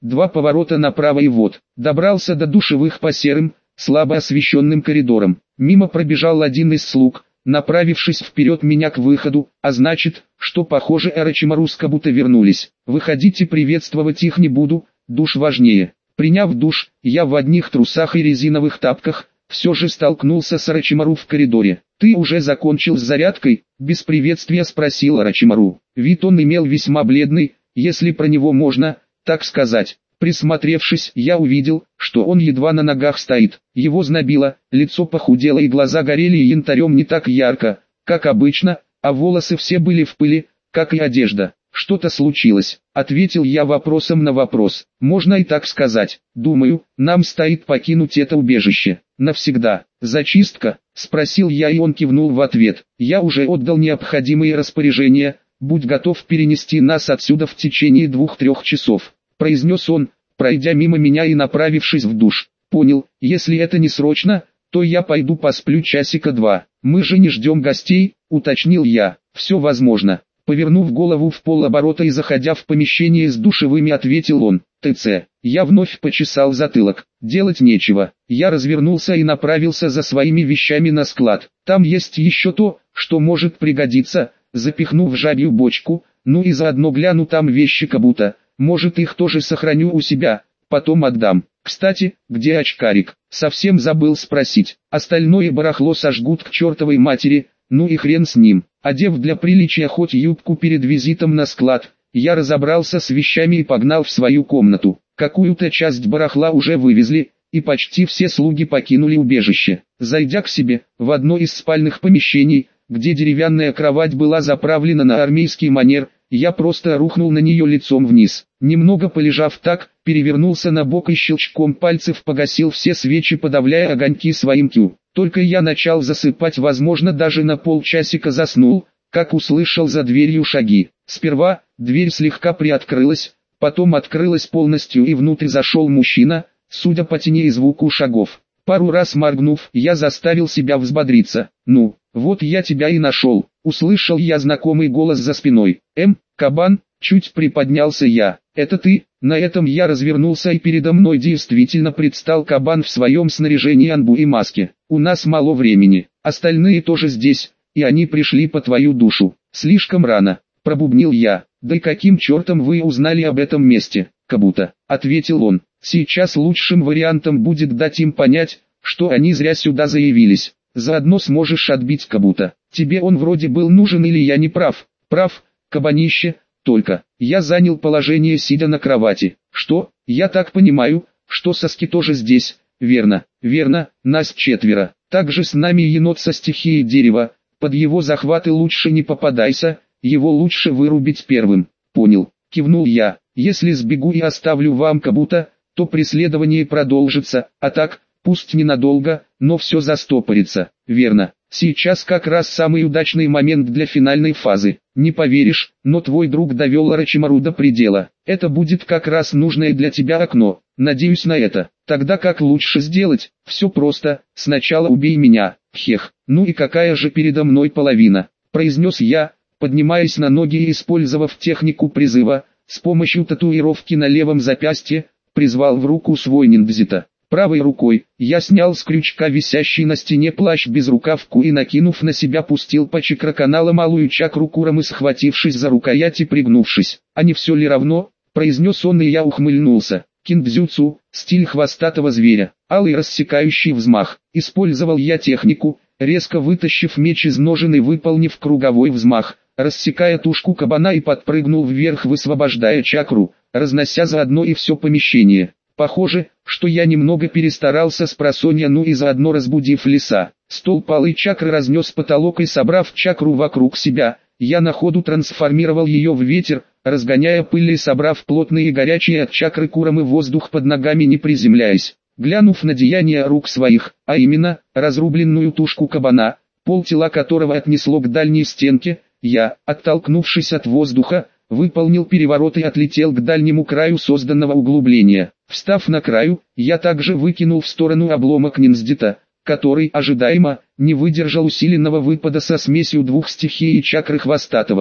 два поворота направо и вот. Добрался до душевых по серым, слабо освещенным коридорам. Мимо пробежал один из слуг, направившись вперед меня к выходу, а значит, что похоже Орочимару с Кабуто вернулись. Выходите, приветствовать их не буду, душ важнее. Приняв душ, я в одних трусах и резиновых тапках, все же столкнулся с Орочимару в коридоре. «Ты уже закончил с зарядкой?» – без приветствия спросил Орочимару. Вид он имел весьма бледный, если про него можно так сказать. Присмотревшись, я увидел, что он едва на ногах стоит. Его знобило, лицо похудело и глаза горели янтарем не так ярко, как обычно, а волосы все были в пыли, как и одежда. «Что-то случилось», — ответил я вопросом на вопрос. «Можно и так сказать. Думаю, нам стоит покинуть это убежище. Навсегда. Зачистка?» — спросил я, и он кивнул в ответ. «Я уже отдал необходимые распоряжения, будь готов перенести нас отсюда в течение двух-трех часов», — произнес он, пройдя мимо меня и направившись в душ. «Понял, если это не срочно, то я пойду посплю часика два. Мы же не ждем гостей», — уточнил я. «Все возможно». Повернув голову в полоборота и заходя в помещение с душевыми, ответил он. «ТЦ». Я вновь почесал затылок. Делать нечего. Я развернулся и направился за своими вещами на склад. Там есть еще то, что может пригодиться. Запихнув жабью бочку, ну и заодно гляну там вещи Кабуто. Может, их тоже сохраню у себя, потом отдам. Кстати, где очкарик? Совсем забыл спросить. Остальное барахло сожгут к чертовой матери. Ну и хрен с ним. Одев для приличия хоть юбку перед визитом на склад, я разобрался с вещами и погнал в свою комнату. Какую-то часть барахла уже вывезли, и почти все слуги покинули убежище. Зайдя к себе, в одно из спальных помещений, где деревянная кровать была заправлена на армейский манер, я просто рухнул на нее лицом вниз. Немного полежав так, перевернулся на бок и щелчком пальцев погасил все свечи, подавляя огоньки своим кью. Только я начал засыпать, возможно, даже на полчасика заснул, как услышал за дверью шаги. Сперва дверь слегка приоткрылась, потом открылась полностью и внутрь зашел мужчина, судя по тени и звуку шагов. Пару раз моргнув, я заставил себя взбодриться. «Ну, вот я тебя и нашел», — услышал я знакомый голос за спиной. «Эм, кабан», — чуть приподнялся я. «Это ты?» На этом я развернулся, и передо мной действительно предстал кабан в своем снаряжении анбу и маске. «У нас мало времени, остальные тоже здесь, и они пришли по твою душу. Слишком рано», — пробубнил я. «Да и каким чертом вы узнали об этом месте, Кабуто?» — ответил он. «Сейчас лучшим вариантом будет дать им понять, что они зря сюда заявились. Заодно сможешь отбить Кабуто. Тебе он вроде был нужен, или я не прав?» «Прав, кабанище, только я занял положение, сидя на кровати». «Что? Я так понимаю, что Саски тоже здесь?» «Верно, верно, нас четверо. Также с нами енот со стихией дерева. Под его захваты лучше не попадайся, его лучше вырубить первым». «Понял», кивнул я. «Если сбегу и оставлю вам Кабуто, то преследование продолжится, а так, пусть ненадолго, но все застопорится». «Верно. Сейчас как раз самый удачный момент для финальной фазы. Не поверишь, но твой друг довел Орочимару до предела. Это будет как раз нужное для тебя окно. Надеюсь на это. Тогда как лучше сделать? Все просто. Сначала убей меня. Хех. Ну и какая же передо мной половина?» произнес я, поднимаясь на ноги и, использовав технику призыва, с помощью татуировки на левом запястье, призвал в руку свой ниндзита. Правой рукой я снял с крючка висящий на стене плащ-безрукавку и, накинув на себя, пустил по чакраканалу малую чакру Курамы, схватившись за рукоять и пригнувшись. «А не все ли равно?» — произнес он, и я ухмыльнулся. Киндзюцу, стиль хвостатого зверя, алый рассекающий взмах. Использовал я технику, резко вытащив меч из ножен и выполнив круговой взмах, рассекая тушку кабана, и подпрыгнул вверх, высвобождая чакру, разнося заодно и все помещение. Похоже, что я немного перестарался с просонья, ну и заодно разбудив леса. Столб алой чакры разнес потолок, и, собрав чакру вокруг себя, я на ходу трансформировал ее в ветер, разгоняя пыль и собрав плотные и горячие от чакры Курамы воздух под ногами, не приземляясь. Глянув на деяния рук своих, а именно, разрубленную тушку кабана, полтела которого отнесло к дальней стенке, я, оттолкнувшись от воздуха, выполнил переворот и отлетел к дальнему краю созданного углубления. Встав на краю, я также выкинул в сторону обломок ниндзита, который, ожидаемо, не выдержал усиленного выпада со смесью двух стихий и чакры хвостатого.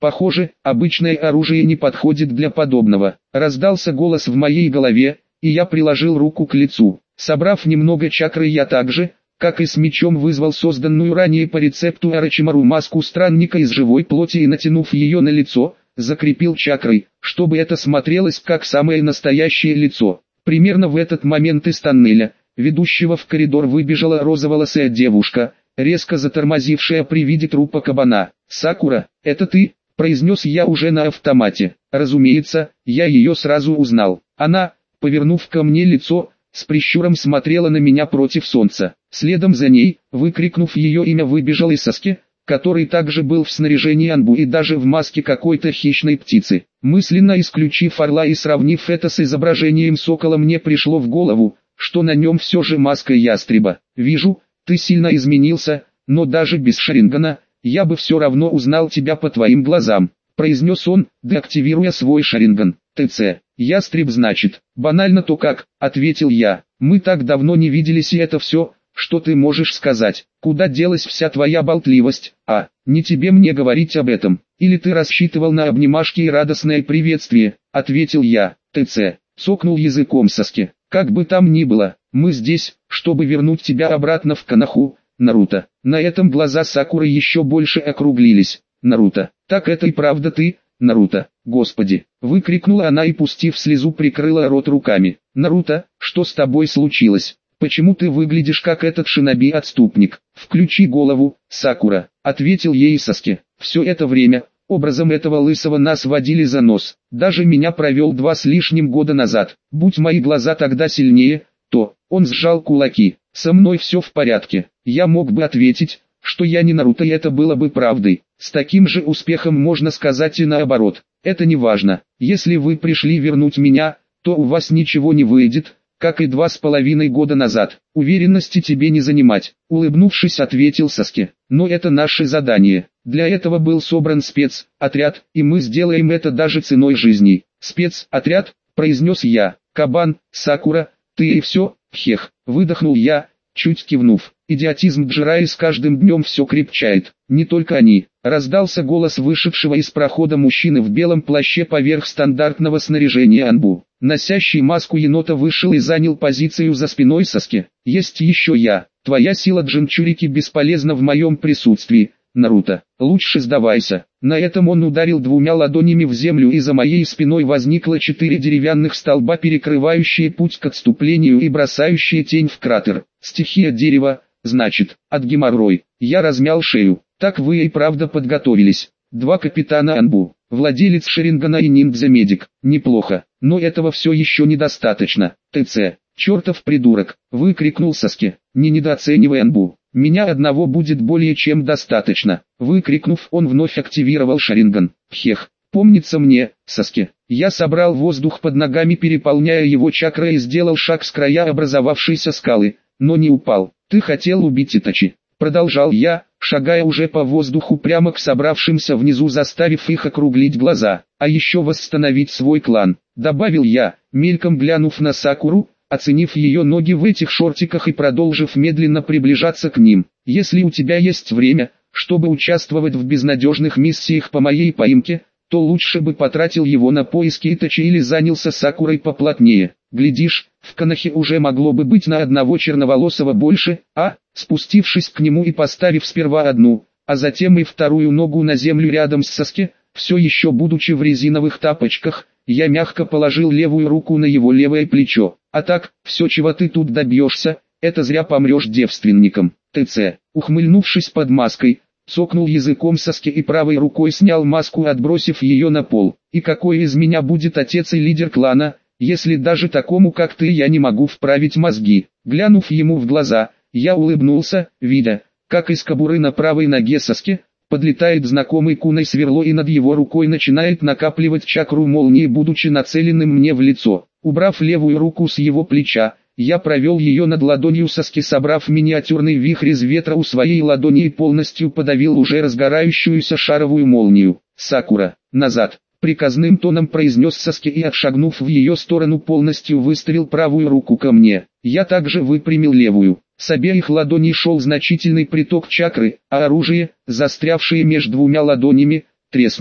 Похоже, обычное оружие не подходит для подобного. Раздался голос в моей голове, и я приложил руку к лицу. Собрав немного чакры, я также, как и с мечом, вызвал созданную ранее по рецепту Орочимару маску странника из живой плоти и, натянув ее на лицо, закрепил чакрой, чтобы это смотрелось как самое настоящее лицо. Примерно в этот момент из тоннеля, ведущего в коридор, выбежала розоволосая девушка, резко затормозившая при виде трупа кабана. «Сакура, это ты?» – произнес я уже на автомате. Разумеется, я ее сразу узнал. Она, повернув ко мне лицо, с прищуром смотрела на меня против солнца. Следом за ней, выкрикнув ее имя, выбежал и Саски, который также был в снаряжении Анбу и даже в маске какой-то хищной птицы. Мысленно исключив орла и сравнив это с изображением сокола, мне пришло в голову, что на нем все же маска ястреба. «Вижу, ты сильно изменился, но даже без Шарингана, я бы все равно узнал тебя по твоим глазам», — произнес он, деактивируя свой Шаринган. «ТЦ, ястреб значит?» «Банально то как», — ответил я. «Мы так давно не виделись, и это все, что ты можешь сказать. Куда делась вся твоя болтливость? А, не тебе мне говорить об этом. Или ты рассчитывал на обнимашки и радостное приветствие?» — ответил я. «ТЦ», — цокнул языком Саски. «Как бы там ни было, мы здесь, чтобы вернуть тебя обратно в Коноху, Наруто». На этом глаза Сакуры еще больше округлились. «Наруто, так это и правда ты, Наруто?» «Господи!» — выкрикнула она и, пустив слезу, прикрыла рот руками. «Наруто, что с тобой случилось? Почему ты выглядишь как этот шиноби-отступник?» «Включи голову, Сакура», — ответил ей Саски. «Все это время, образом этого лысого, нас водили за нос. Даже меня провел два с лишним года назад. Будь мои глаза тогда сильнее, то...» Он сжал кулаки. «Со мной все в порядке. Я мог бы ответить, что я не Наруто, и это было бы правдой. С таким же успехом можно сказать и наоборот. Это не важно. Если вы пришли вернуть меня, то у вас ничего не выйдет, как и два с половиной года назад. Уверенности тебе не занимать», — улыбнувшись, ответил Саски. «Но это наше задание. Для этого был собран спецотряд, и мы сделаем это даже ценой жизни». «Спецотряд», — произнес я. «Кабан, Сакура, ты и все?» «Хех», — выдохнул я, чуть кивнув. «Идиотизм Джираи с каждым днем все крепчает. Не только они». Раздался голос вышедшего из прохода мужчины в белом плаще поверх стандартного снаряжения Анбу. Носящий маску енота вышел и занял позицию за спиной Саски. «Есть еще я. Твоя сила Джинчурики бесполезна в моем присутствии, Наруто. Лучше сдавайся». На этом он ударил двумя ладонями в землю, и за моей спиной возникло четыре деревянных столба, перекрывающие путь к отступлению и бросающие тень в кратер. «Стихия дерева, значит, от геморрой». Я размял шею. «Так вы и правда подготовились. Два капитана Анбу, владелец Шарингана и ниндзя-медик. Неплохо, но этого все еще недостаточно. ТЦ, чертов придурок», — выкрикнул Саски. «Не недооценивай Анбу. Меня одного будет более чем достаточно». Выкрикнув, он вновь активировал Шаринган. «Хех, помнится мне, Саски». Я собрал воздух под ногами, переполняя его чакрой, и сделал шаг с края образовавшейся скалы, но не упал. «Ты хотел убить Итачи», — продолжал я, шагая уже по воздуху прямо к собравшимся внизу, заставив их округлить глаза. «А еще восстановить свой клан», — добавил я, мельком глянув на Сакуру, оценив ее ноги в этих шортиках и продолжив медленно приближаться к ним. «Если у тебя есть время, чтобы участвовать в безнадежных миссиях по моей поимке, то лучше бы потратил его на поиски Итачи или занялся Сакурой поплотнее. Глядишь, в Конохе уже могло бы быть на одного черноволосого больше, а?» Спустившись к нему и поставив сперва одну, а затем и вторую ногу на землю рядом с Саски, все еще будучи в резиновых тапочках, я мягко положил левую руку на его левое плечо. «А так, все, чего ты тут добьешься, это зря помрешь девственником». ТЦ, ухмыльнувшись под маской, цокнул языком Саски и правой рукой снял маску, отбросив ее на пол. «И какой из меня будет отец и лидер клана, если даже такому как ты я не могу вправить мозги?» Глянув ему в глаза, я улыбнулся, видя, как из кобуры на правой ноге Саски подлетает знакомый куной сверло и над его рукой начинает накапливать чакру молнии, будучи нацеленным мне в лицо. Убрав левую руку с его плеча, я провел ее над ладонью Саски, собрав миниатюрный вихрь из ветра у своей ладони и полностью подавил уже разгорающуюся шаровую молнию. «Сакура, назад!» — приказным тоном произнес Саски и, отшагнув в ее сторону, полностью выставил правую руку ко мне. Я также выпрямил левую. С обеих ладоней шел значительный приток чакры, а оружие, застрявшее между двумя ладонями, треснуло.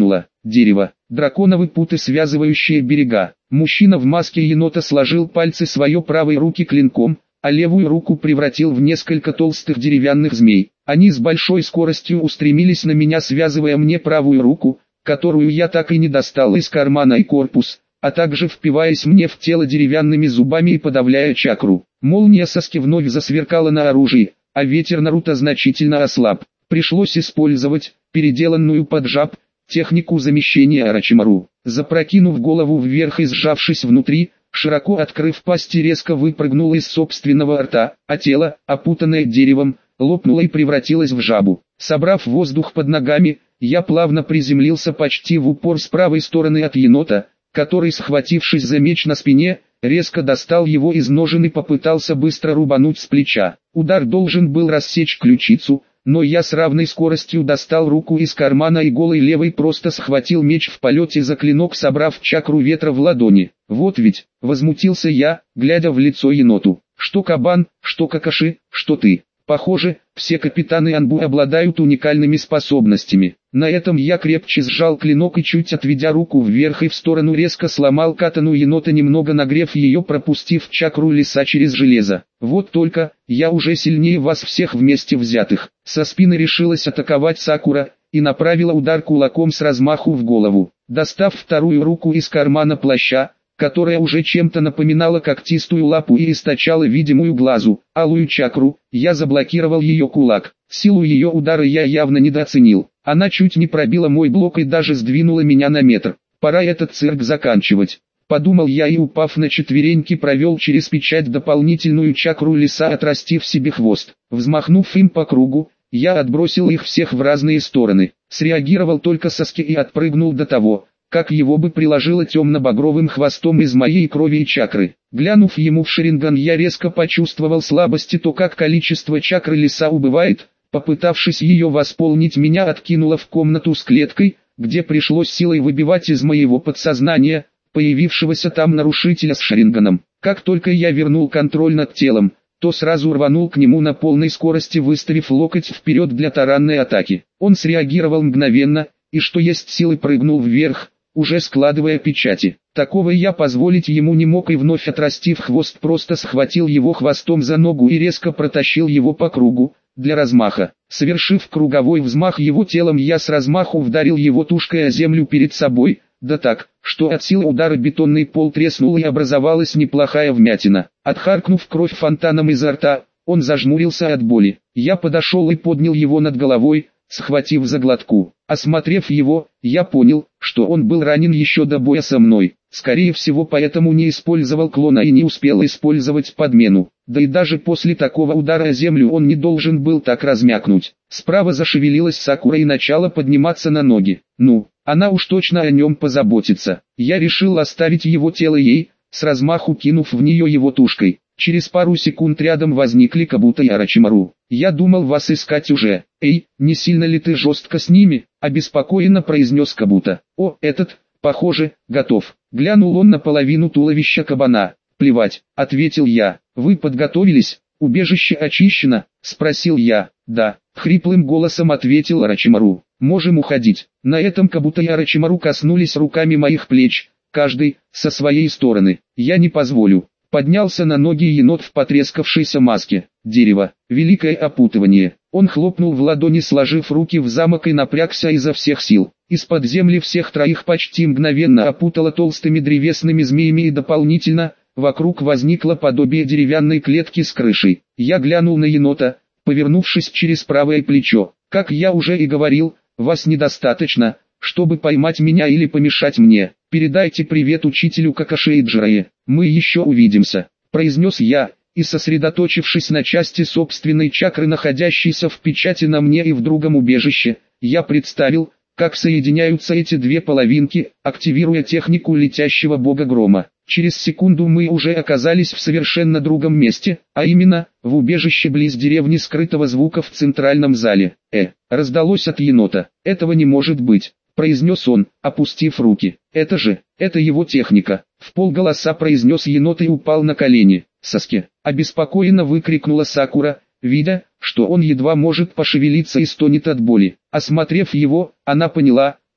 дерево, драконовы путы, связывающие берега. Мужчина в маске енота сложил пальцы своей правой руки клинком, а левую руку превратил в несколько толстых деревянных змей. Они с большой скоростью устремились на меня, связывая мне правую руку, которую я так и не достал из кармана, и корпус, а также впиваясь мне в тело деревянными зубами и подавляя чакру. Молния Саски вновь засверкала на оружии, а ветер Наруто значительно ослаб. Пришлось использовать переделанную под жаб технику замещения Орочимару. Запрокинув голову вверх и сжавшись внутри, широко открыв пасть, резко выпрыгнул из собственного рта, а тело, опутанное деревом, лопнуло и превратилось в жабу. Собрав воздух под ногами, я плавно приземлился почти в упор с правой стороны от енота, который, схватившись за меч на спине, резко достал его из ножен и попытался быстро рубануть с плеча. Удар должен был рассечь ключицу, но я с равной скоростью достал руку из кармана и голой левой просто схватил меч в полете за клинок, собрав чакру ветра в ладони. Вот ведь, возмутился я, глядя в лицо еноту. Что кабан, что Какаши, что ты. Похоже, все капитаны Анбу обладают уникальными способностями. На этом я крепче сжал клинок и, чуть отведя руку вверх и в сторону, резко сломал катану енота, немного нагрев ее, пропустив чакру леса через железо. Вот только, я уже сильнее вас всех вместе взятых. Со спины решилась атаковать Сакура и направила удар кулаком с размаху в голову. Достав вторую руку из кармана плаща, которая уже чем-то напоминала когтистую лапу и источала видимую глазу, алую чакру, я заблокировал ее кулак. Силу ее удара я явно недооценил. Она чуть не пробила мой блок и даже сдвинула меня на метр. Пора этот цирк заканчивать. Подумал я и, упав на четвереньки, провел через печать дополнительную чакру леса, отрастив себе хвост. Взмахнув им по кругу, я отбросил их всех в разные стороны. Среагировал только Саски и отпрыгнул до того, как его бы приложило темно-багровым хвостом из моей крови и чакры. Глянув ему в шаринган, я резко почувствовал слабость и то, как количество чакры леса убывает. Попытавшись ее восполнить, меня откинуло в комнату с клеткой, где пришлось силой выбивать из моего подсознания появившегося там нарушителя с шаринганом. Как только я вернул контроль над телом, то сразу рванул к нему на полной скорости, выставив локоть вперед для таранной атаки. Он среагировал мгновенно и, что есть силы, прыгнул вверх, уже складывая печати. Такого я позволить ему не мог и, вновь отрастив хвост, просто схватил его хвостом за ногу и резко протащил его по кругу, для размаха. Совершив круговой взмах его телом, я с размаху вдарил его тушкой о землю перед собой, да так, что от силы удара бетонный пол треснул и образовалась неплохая вмятина. Отхаркнув кровь фонтаном изо рта, он зажмурился от боли. Я подошел и поднял его над головой, схватив за глотку. Осмотрев его, я понял, что он был ранен еще до боя со мной. Скорее всего, поэтому не использовал клона и не успел использовать подмену. Да и даже после такого удара о землю он не должен был так размякнуть. Справа зашевелилась Сакура и начала подниматься на ноги. Ну, она уж точно о нем позаботится. Я решил оставить его тело ей, с размаху кинув в нее его тушкой. Через пару секунд рядом возникли Кабуто и Орочимару. «Я думал вас искать уже. Эй, не сильно ли ты жестко с ними?» – обеспокоенно произнес Кабуто. «О, этот, похоже, готов». Глянул он на половину туловища кабана. «Плевать», – ответил я. «Вы подготовились? Убежище очищено?» – спросил я. «Да», – хриплым голосом ответил Орочимару. «Можем уходить». На этом Кабуто и Орочимару коснулись руками моих плеч, каждый со своей стороны. «Я не позволю». Поднялся на ноги енот в потрескавшейся маске. Дерево. Великое опутывание. Он хлопнул в ладони, сложив руки в замок, и напрягся изо всех сил. Из-под земли всех троих почти мгновенно опутало толстыми древесными змеями, и дополнительно, вокруг возникло подобие деревянной клетки с крышей. Я глянул на енота, повернувшись через правое плечо. Как я уже и говорил, вас недостаточно, чтобы поймать меня или помешать мне. Передайте привет учителю Какаши и Джирае. Мы еще увидимся», — произнес я, и, сосредоточившись на части собственной чакры, находящейся в печати на мне и в другом убежище, я представил, как соединяются эти две половинки, активируя технику летящего бога грома. Через секунду мы уже оказались в совершенно другом месте, а именно, в убежище близ деревни скрытого звука в центральном зале. «Э», раздалось от енота. «Этого не может быть», — произнес он, опустив руки. «Это же, это его техника», — вполголоса произнес енот и упал на колени. «Саске», — обеспокоенно выкрикнула Сакура, видя, что он едва может пошевелиться и стонет от боли. Осмотрев его, она поняла,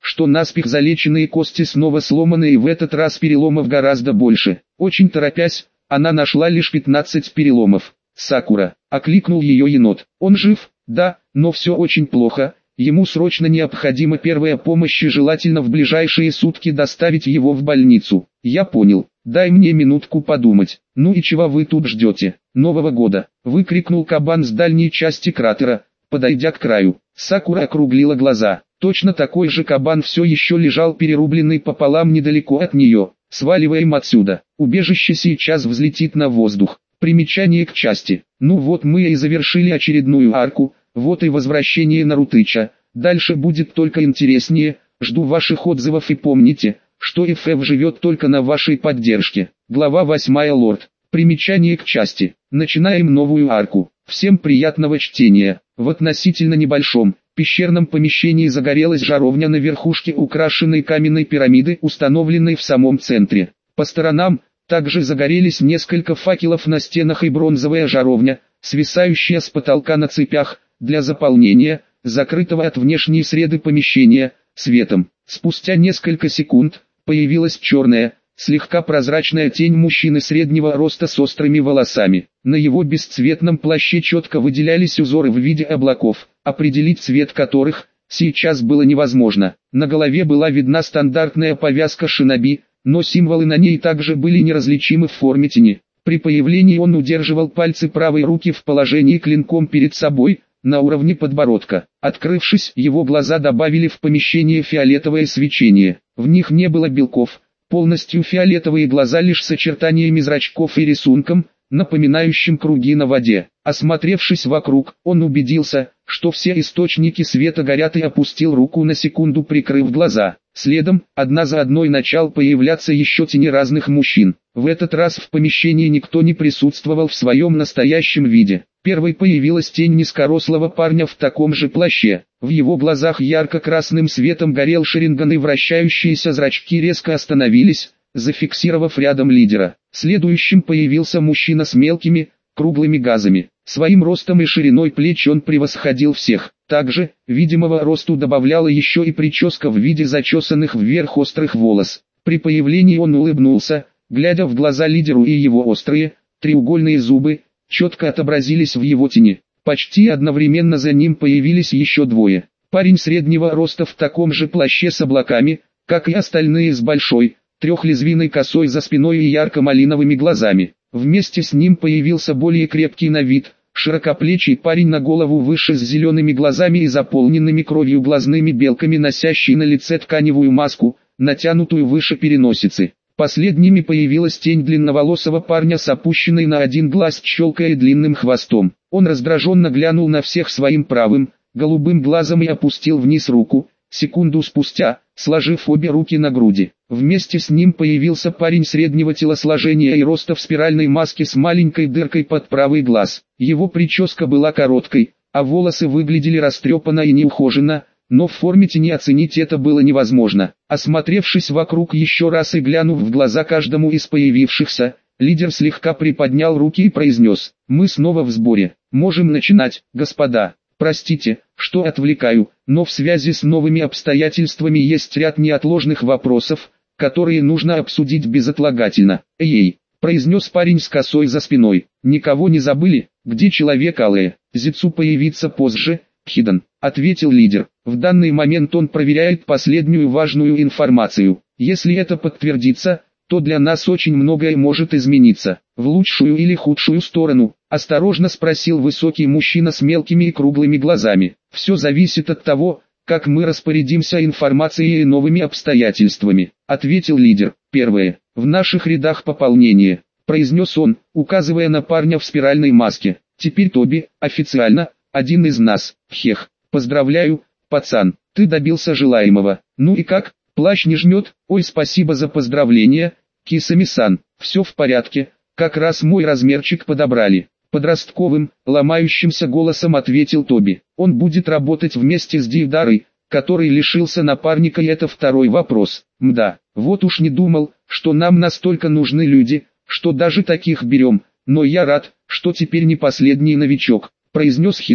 что наспех залеченные кости снова сломаны, и в этот раз переломов гораздо больше. Очень торопясь, она нашла лишь пятнадцать переломов. «Сакура», — окликнул ее енот. «Он жив?» «Да, но все очень плохо. Ему срочно необходима первая помощь и желательно в ближайшие сутки доставить его в больницу». «Я понял. Дай мне минутку подумать». «Ну и чего вы тут ждете? Нового года?» — выкрикнул кабан с дальней части кратера, подойдя к краю. Сакура округлила глаза. Точно такой же кабан все еще лежал перерубленный пополам недалеко от нее. «Сваливаем отсюда. Убежище сейчас взлетит на воздух». Примечание к части. Ну вот мы и завершили очередную арку, вот и возвращение Нарутыча. Дальше будет только интереснее, жду ваших отзывов и помните, что эф эф живет только на вашей поддержке. Глава восьмая Лорд. Примечание к части. Начинаем новую арку. Всем приятного чтения. В относительно небольшом, пещерном помещении загорелась жаровня на верхушке украшенной каменной пирамиды, установленной в самом центре. По сторонам также загорелись несколько факелов на стенах и бронзовая жаровня, свисающая с потолка на цепях, для заполнения, закрытого от внешней среды помещения, светом. Спустя несколько секунд, появилась черная, слегка прозрачная тень мужчины среднего роста с острыми волосами. На его бесцветном плаще четко выделялись узоры в виде облаков, определить цвет которых сейчас было невозможно. На голове была видна стандартная повязка шиноби, но символы на ней также были неразличимы в форме тени. При появлении он удерживал пальцы правой руки в положении клинком перед собой, на уровне подбородка. Открывшись, его глаза добавили в помещение фиолетовое свечение. В них не было белков, полностью фиолетовые глаза лишь с очертаниями зрачков и рисунком, напоминающим круги на воде. Осмотревшись вокруг, он убедился, что все источники света горят, и опустил руку на секунду, прикрыв глаза. Следом, одна за одной начал появляться еще тени разных мужчин. В этот раз в помещении никто не присутствовал в своем настоящем виде. Первой появилась тень низкорослого парня в таком же плаще. В его глазах ярко-красным светом горел шаринган, и вращающиеся зрачки резко остановились, зафиксировав рядом лидера. Следующим появился мужчина с мелкими, круглыми газами. Своим ростом и шириной плеч он превосходил всех. Также, видимого росту добавляла еще и прическа в виде зачесанных вверх острых волос. При появлении он улыбнулся, глядя в глаза лидеру, и его острые, треугольные зубы четко отобразились в его тени. Почти одновременно за ним появились еще двое. Парень среднего роста в таком же плаще с облаками, как и остальные, с большой, трехлезвийной косой за спиной и ярко-малиновыми глазами. Вместе с ним появился более крепкий на вид, широкоплечий парень на голову выше, с зелеными глазами и заполненными кровью глазными белками, носящий на лице тканевую маску, натянутую выше переносицы. Последними появилась тень длинноволосого парня с опущенной на один глаз щелкой и длинным хвостом. Он раздраженно глянул на всех своим правым, голубым глазом и опустил вниз руку. Секунду спустя, сложив обе руки на груди, вместе с ним появился парень среднего телосложения и роста в спиральной маске с маленькой дыркой под правый глаз. Его прическа была короткой, а волосы выглядели растрепанно и неухоженно, но в форме тени оценить это было невозможно. Осмотревшись вокруг еще раз и глянув в глаза каждому из появившихся, лидер слегка приподнял руки и произнес: «Мы снова в сборе. Можем начинать, господа. Простите, что отвлекаю, но в связи с новыми обстоятельствами есть ряд неотложных вопросов, которые нужно обсудить безотлагательно». «Эй!» — произнес парень с косой за спиной. «Никого не забыли? Где человек Алле? Зицу появится позже?» «Хидан», — ответил лидер. «В данный момент он проверяет последнюю важную информацию. Если это подтвердится, то для нас очень многое может измениться. В лучшую или худшую сторону?» — осторожно спросил высокий мужчина с мелкими и круглыми глазами. «Все зависит от того, как мы распорядимся информацией и новыми обстоятельствами», — ответил лидер. «Первое. В наших рядах пополнение», — произнес он, указывая на парня в спиральной маске. «Теперь Тоби, официально, один из нас. Хех. Поздравляю, пацан, ты добился желаемого. Ну и как, плащ не жмет?» «Ой, спасибо за поздравление, Кисами-сан. Все в порядке, как раз мой размерчик подобрали». Подростковым, ломающимся голосом ответил Тоби. «Он будет работать вместе с Дейдарой, который лишился напарника, и это второй вопрос. Мда, вот уж не думал, что нам настолько нужны люди, что даже таких берем, но я рад, что теперь не последний новичок», — произнес Хидан.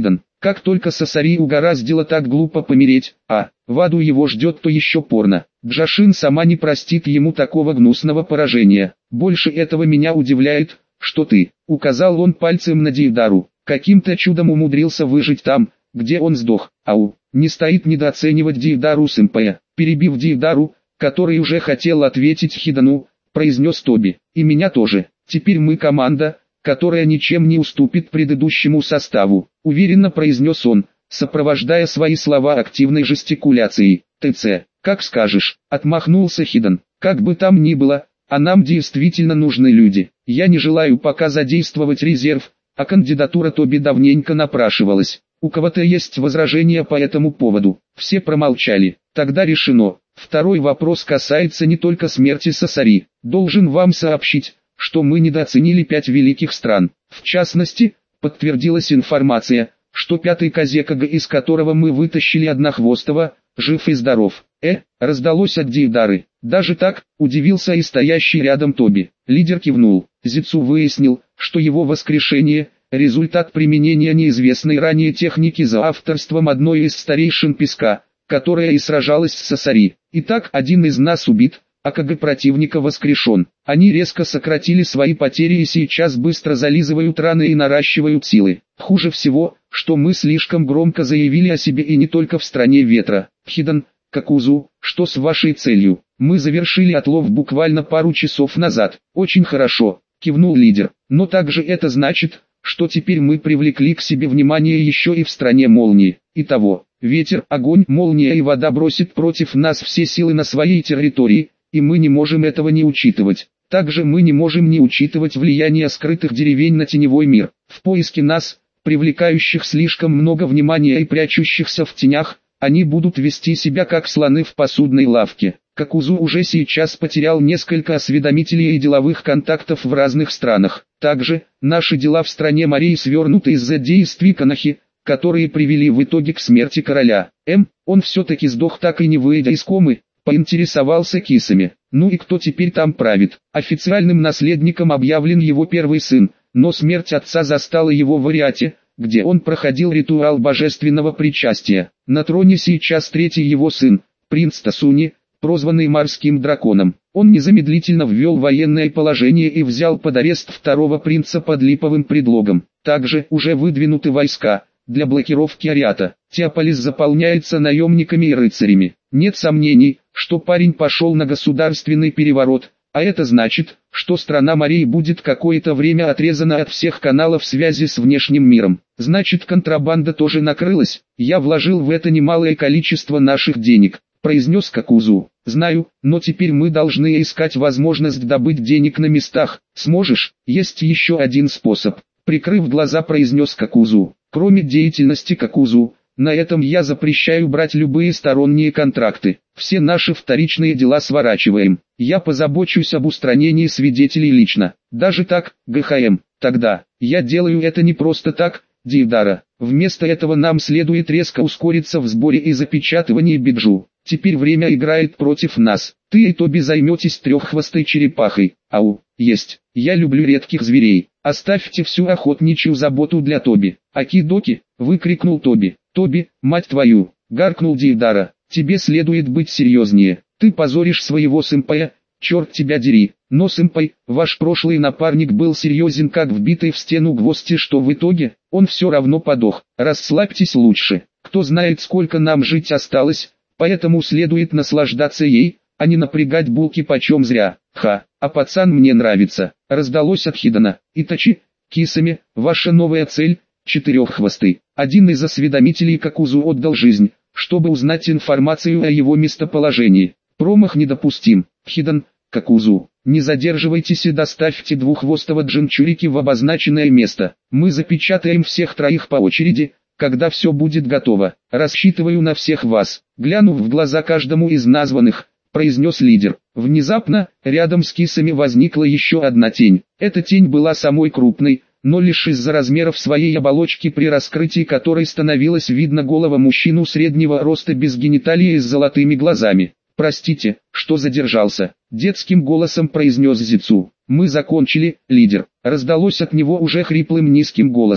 Как только Сасари угораздило так глупо помереть, а в аду его ждет то еще порно. Джашин сама не простит ему такого гнусного поражения. Больше этого меня удивляет, что ты, указал он пальцем на Дейдару, каким-то чудом умудрился выжить там, где он сдох. Ау, не стоит недооценивать Дейдару сэмпая. Перебив Дейдару, который уже хотел ответить Хидану, произнес Тоби. И меня тоже. Теперь мы команда, которая ничем не уступит предыдущему составу, уверенно произнес он, сопровождая свои слова активной жестикуляцией. ТЦ, как скажешь, отмахнулся Хидан. Как бы там ни было, а нам действительно нужны люди. Я не желаю пока задействовать резерв, а кандидатура Тоби давненько напрашивалась. У кого-то есть возражения по этому поводу? Все промолчали. Тогда решено. Второй вопрос касается не только смерти Сасари. Должен вам сообщить, что мы недооценили пять великих стран. В частности, подтвердилась информация, что пятый Казекага, из которого мы вытащили Однохвостого, жив и здоров. Э, раздалось от Дейдары. Даже так, удивился и стоящий рядом Тоби. Лидер кивнул. Зицу выяснил, что его воскрешение – результат применения неизвестной ранее техники за авторством одной из старейшин Песка, которая и сражалась с Сасари. Итак, один из нас убит, а КГ противника воскрешен. Они резко сократили свои потери и сейчас быстро зализывают раны и наращивают силы. Хуже всего, что мы слишком громко заявили о себе и не только в стране ветра. Хидан, Какузу, что с вашей целью? Мы завершили отлов буквально пару часов назад. Очень хорошо, кивнул лидер. Но также это значит, что теперь мы привлекли к себе внимание еще и в стране молнии. Итого, ветер, огонь, молния и вода бросят против нас все силы на своей территории, и мы не можем этого не учитывать. Также мы не можем не учитывать влияние скрытых деревень на теневой мир. В поиске нас, привлекающих слишком много внимания и прячущихся в тенях, они будут вести себя как слоны в посудной лавке. Какузу уже сейчас потерял несколько осведомителей и деловых контактов в разных странах. Также, наши дела в стране морей свернуты из-за действий Канахи, которые привели в итоге к смерти короля. М, он все-таки сдох, так и не выйдя из комы, поинтересовался Кисами. Ну и кто теперь там правит? Официальным наследником объявлен его первый сын, но смерть отца застала его в Ариате, где он проходил ритуал божественного причастия. На троне сейчас третий его сын, принц Тасуни, прозванный морским драконом. Он незамедлительно ввел военное положение и взял под арест второго принца под липовым предлогом. Также уже выдвинуты войска для блокировки Ариата. Теополис заполняется наемниками и рыцарями. Нет сомнений, что парень пошел на государственный переворот, а это значит, что страна морей будет какое-то время отрезана от всех каналов связи с внешним миром. Значит, контрабанда тоже накрылась. Я вложил в это немалое количество наших денег, произнес Какузу. Знаю, но теперь мы должны искать возможность добыть денег на местах. Сможешь? Есть еще один способ. Прикрыв глаза, произнес Какузу. Кроме деятельности Какузу, на этом я запрещаю брать любые сторонние контракты. Все наши вторичные дела сворачиваем. Я позабочусь об устранении свидетелей лично. Даже так, ГХМ. Тогда, я делаю это не просто так, Дейдара. Вместо этого нам следует резко ускориться в сборе и запечатывании биджу. Теперь время играет против нас. Ты и Тоби займетесь треххвостой черепахой. Ау, есть. Я люблю редких зверей. Оставьте всю охотничью заботу для Тоби. Аки-доки, выкрикнул Тоби. Тоби, мать твою, гаркнул Дейдара. Тебе следует быть серьезнее. Ты позоришь своего сэмпая, черт тебя дери. Но сэмпай, ваш прошлый напарник был серьезен как вбитый в стену гвоздь, что в итоге, он все равно подох. Расслабьтесь лучше. Кто знает, сколько нам жить осталось, поэтому следует наслаждаться ей, а не напрягать булки почем зря. Ха, а пацан мне нравится. Раздалось от Хидана. Итачи, Кисами, ваша новая цель, четыреххвостый. Один из осведомителей Какузу отдал жизнь, чтобы узнать информацию о его местоположении. Промах недопустим. Хидан, Какузу, не задерживайтесь и доставьте двуххвостого Джинчурики в обозначенное место. Мы запечатаем всех троих по очереди, когда все будет готово. Рассчитываю на всех вас. Глянув в глаза каждому из названных, произнес лидер. Внезапно, рядом с Кисами возникла еще одна тень. Эта тень была самой крупной, но лишь из-за размеров своей оболочки, при раскрытии которой становилось видно голого мужчину среднего роста без гениталии и с золотыми глазами. «Простите, что задержался», — детским голосом произнес Зицу. «Мы закончили, лидер», — раздалось от него уже хриплым низким голосом.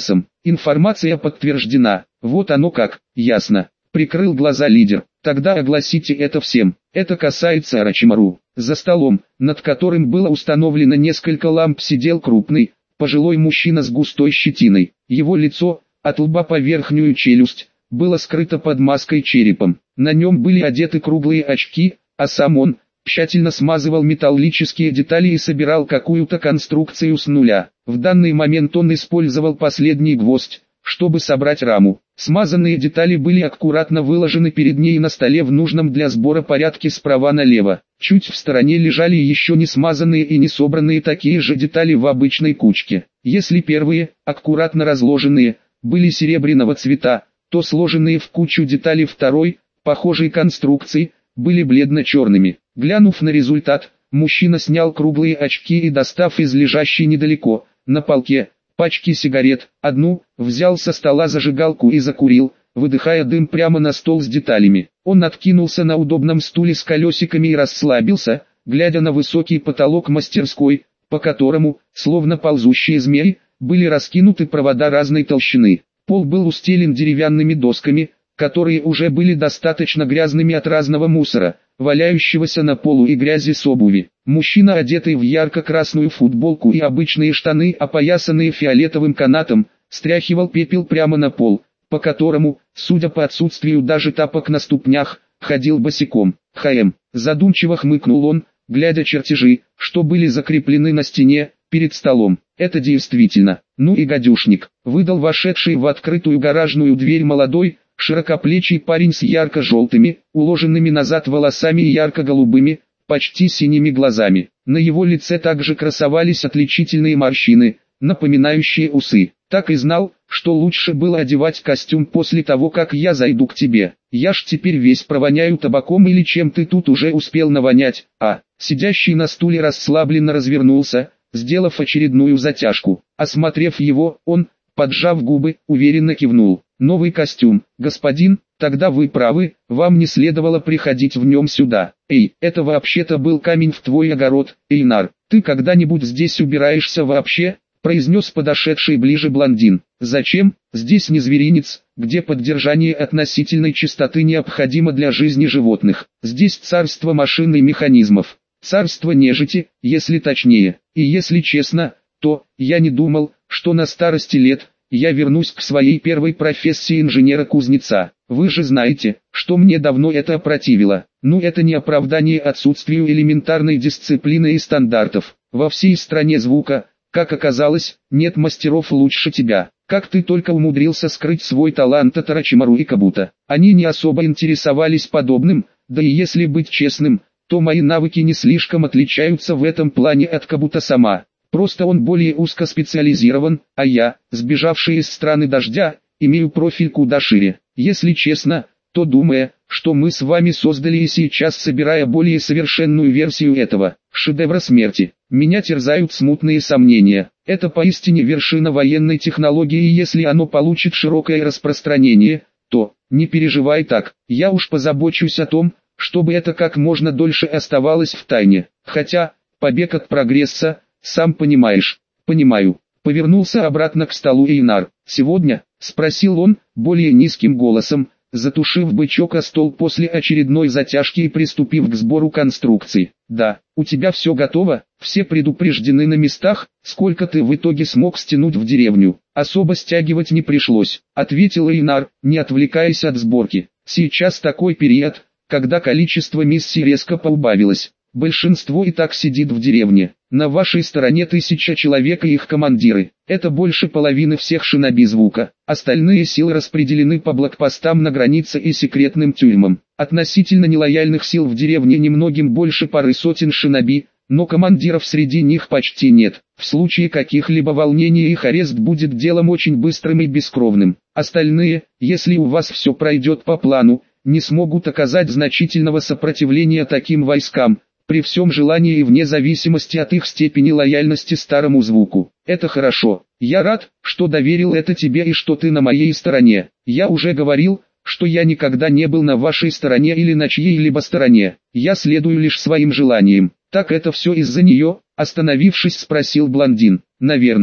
Информация подтверждена. Вот оно как, ясно. Прикрыл глаза лидер. Тогда огласите это всем. Это касается Орочимару. За столом, над которым было установлено несколько ламп, сидел крупный, пожилой мужчина с густой щетиной. Его лицо, от лба по верхнюю челюсть, было скрыто под маской черепом. На нем были одеты круглые очки, а сам он тщательно смазывал металлические детали и собирал какую-то конструкцию с нуля. В данный момент он использовал последний гвоздь, чтобы собрать раму. Смазанные детали были аккуратно выложены перед ней на столе в нужном для сбора порядке справа налево. Чуть в стороне лежали еще не смазанные и не собранные такие же детали в обычной кучке. Если первые, аккуратно разложенные, были серебряного цвета, то сложенные в кучу детали второй, похожей конструкции, были бледно-черными. Глянув на результат, мужчина снял круглые очки и, достав из лежащей недалеко, на полке, пачки сигарет, одну, взял со стола зажигалку и закурил, выдыхая дым прямо на стол с деталями. Он откинулся на удобном стуле с колесиками и расслабился, глядя на высокий потолок мастерской, по которому, словно ползущие змеи, были раскинуты провода разной толщины. Пол был устелен деревянными досками, которые уже были достаточно грязными от разного мусора, валяющегося на полу и грязи с обуви. Мужчина, одетый в ярко-красную футболку и обычные штаны, опоясанные фиолетовым канатом, стряхивал пепел прямо на пол, по которому, судя по отсутствию даже тапок на ступнях, ходил босиком. «Ха-эм», задумчиво хмыкнул он, глядя чертежи, что были закреплены на стене, перед столом. «Это действительно, ну и гадюшник», выдал вошедший в открытую гаражную дверь молодой, широкоплечий парень с ярко-желтыми, уложенными назад волосами и ярко-голубыми, почти синими глазами. На его лице также красовались отличительные морщины, напоминающие усы. «Так и знал, что лучше было одевать костюм после того, как я зайду к тебе. Я ж теперь весь провоняю табаком, или чем ты тут уже успел навонять?» А, сидящий на стуле расслабленно развернулся, сделав очередную затяжку. Осмотрев его, он, поджав губы, уверенно кивнул. «Новый костюм, господин, тогда вы правы, вам не следовало приходить в нем сюда. Эй, это вообще-то был камень в твой огород, Эйнар. Ты когда-нибудь здесь убираешься вообще?» произнес подошедший ближе блондин. «Зачем? Здесь не зверинец, где поддержание относительной чистоты необходимо для жизни животных. Здесь царство машин и механизмов. Царство нежити, если точнее. И если честно, то я не думал, что на старости лет я вернусь к своей первой профессии инженера-кузнеца. Вы же знаете, что мне давно это опротивило. Ну, это не оправдание отсутствию элементарной дисциплины и стандартов. Во всей стране звука, как оказалось, нет мастеров лучше тебя. Как ты только умудрился скрыть свой талант от Орочимару и Кабуто. Они не особо интересовались подобным, да и если быть честным, то мои навыки не слишком отличаются в этом плане от Кабуто сама. Просто он более узкоспециализирован, а я, сбежавший из страны дождя, имею профиль куда шире. Если честно, то думая, что мы с вами создали и сейчас, собирая более совершенную версию этого шедевра смерти, меня терзают смутные сомнения. Это поистине вершина военной технологии, и если оно получит широкое распространение, то, не переживай так, я уж позабочусь о том, чтобы это как можно дольше оставалось в тайне. Хотя, побег от прогресса, сам понимаешь. Понимаю. Повернулся обратно к столу Эйнар. «Сегодня?» — спросил он, более низким голосом, затушив бычок о стол после очередной затяжки и приступив к сбору конструкций. «Да, у тебя все готово, все предупреждены на местах, сколько ты в итоге смог стянуть в деревню?» «Особо стягивать не пришлось», — ответил Эйнар, не отвлекаясь от сборки. «Сейчас такой период, когда количество миссий резко поубавилось. Большинство и так сидит в деревне. На вашей стороне тысяча человек и их командиры. Это больше половины всех шиноби звука. Остальные силы распределены по блокпостам на границе и секретным тюрьмам. Относительно нелояльных сил в деревне немногим больше пары сотен шиноби, но командиров среди них почти нет. В случае каких-либо волнений их арест будет делом очень быстрым и бескровным. Остальные, если у вас все пройдет по плану, не смогут оказать значительного сопротивления таким войскам, при всем желании и вне зависимости от их степени лояльности старому звуку. Это хорошо. Я рад, что доверил это тебе и что ты на моей стороне. Я уже говорил, что я никогда не был на вашей стороне или на чьей-либо стороне. Я следую лишь своим желаниям. Так это все из-за нее? Остановившись, спросил блондин. Наверное.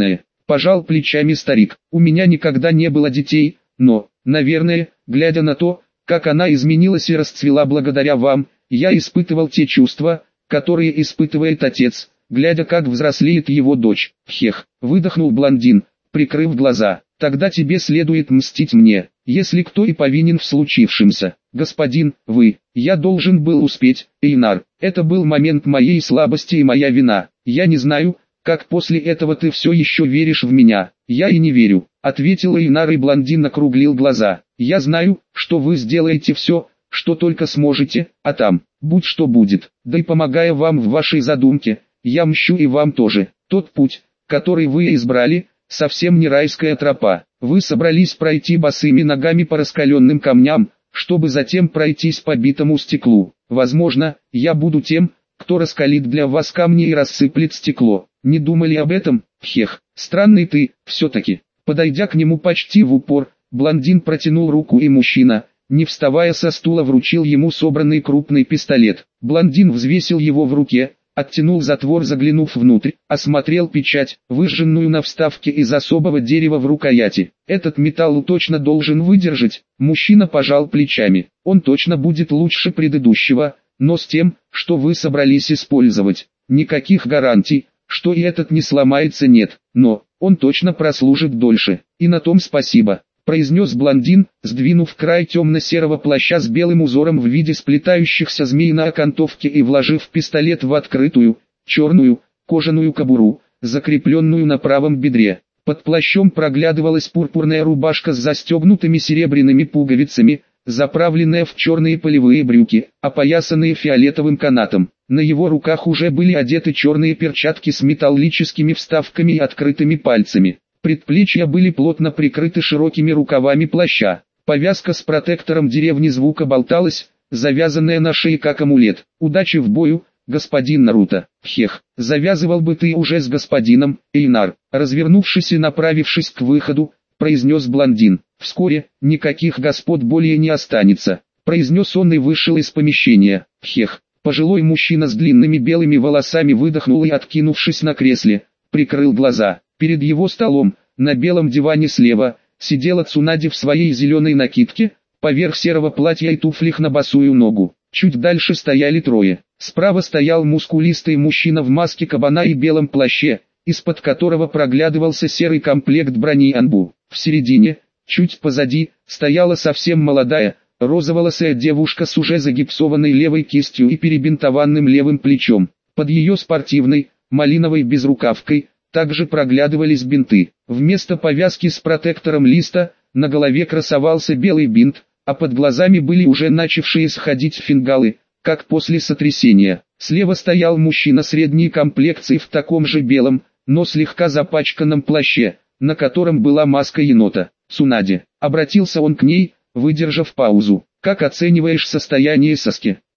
Пожал плечами старик. У меня никогда не было детей, но, наверное, глядя на то, как она изменилась и расцвела благодаря вам, я испытывал те чувства, которые испытывает отец, глядя как взрослеет его дочь. Хех, выдохнул блондин, прикрыв глаза. Тогда тебе следует мстить мне, если кто и повинен в случившемся. Господин, вы, я должен был успеть, Эйнар, это был момент моей слабости и моя вина. Я не знаю, как после этого ты все еще веришь в меня. Я и не верю, ответил Эйнар, и блондин округлил глаза. Я знаю, что вы сделаете все, что только сможете, а там, будь что будет. Да и помогая вам в вашей задумке, я мщу и вам тоже. Тот путь, который вы избрали, совсем не райская тропа. Вы собрались пройти босыми ногами по раскаленным камням, чтобы затем пройтись по битому стеклу. Возможно, я буду тем, кто раскалит для вас камни и рассыплет стекло. Не думали об этом? Хех, странный ты, все-таки. Подойдя к нему почти в упор, блондин протянул руку, и мужчина, не вставая со стула, вручил ему собранный крупный пистолет. Блондин взвесил его в руке, оттянул затвор, заглянув внутрь, осмотрел печать, выжженную на вставке из особого дерева в рукояти. Этот металл точно должен выдержать. Мужчина пожал плечами. Он точно будет лучше предыдущего, но с тем, что вы собрались использовать, никаких гарантий, что и этот не сломается, нет. Но он точно прослужит дольше. И на том спасибо, произнес блондин, сдвинув край темно-серого плаща с белым узором в виде сплетающихся змей на окантовке и вложив пистолет в открытую, черную, кожаную кобуру, закрепленную на правом бедре. Под плащом проглядывалась пурпурная рубашка с застегнутыми серебряными пуговицами, заправленная в черные полевые брюки, опоясанные фиолетовым канатом. На его руках уже были одеты черные перчатки с металлическими вставками и открытыми пальцами. Предплечья были плотно прикрыты широкими рукавами плаща. Повязка с протектором деревни звука болталась, завязанная на шее как амулет. Удачи в бою, господин Наруто. Хех, завязывал бы ты уже с господином, Эйнар. Развернувшись и направившись к выходу, произнес блондин. Вскоре, никаких господ более не останется, произнес он и вышел из помещения. Хех, пожилой мужчина с длинными белыми волосами выдохнул и, откинувшись на кресле, прикрыл глаза. Перед его столом, на белом диване слева, сидела Цунади в своей зеленой накидке, поверх серого платья и туфлях на босую ногу. Чуть дальше стояли трое. Справа стоял мускулистый мужчина в маске кабана и белом плаще, из-под которого проглядывался серый комплект брони Анбу. В середине, чуть позади, стояла совсем молодая, розоволосая девушка с уже загипсованной левой кистью и перебинтованным левым плечом. Под ее спортивной, малиновой безрукавкой, также проглядывались бинты. Вместо повязки с протектором листа, на голове красовался белый бинт, а под глазами были уже начавшие сходить фингалы, как после сотрясения. Слева стоял мужчина средней комплекции в таком же белом, но слегка запачканном плаще, на котором была маска енота. «Цунади», обратился он к ней, выдержав паузу. «Как оцениваешь состояние Саски?»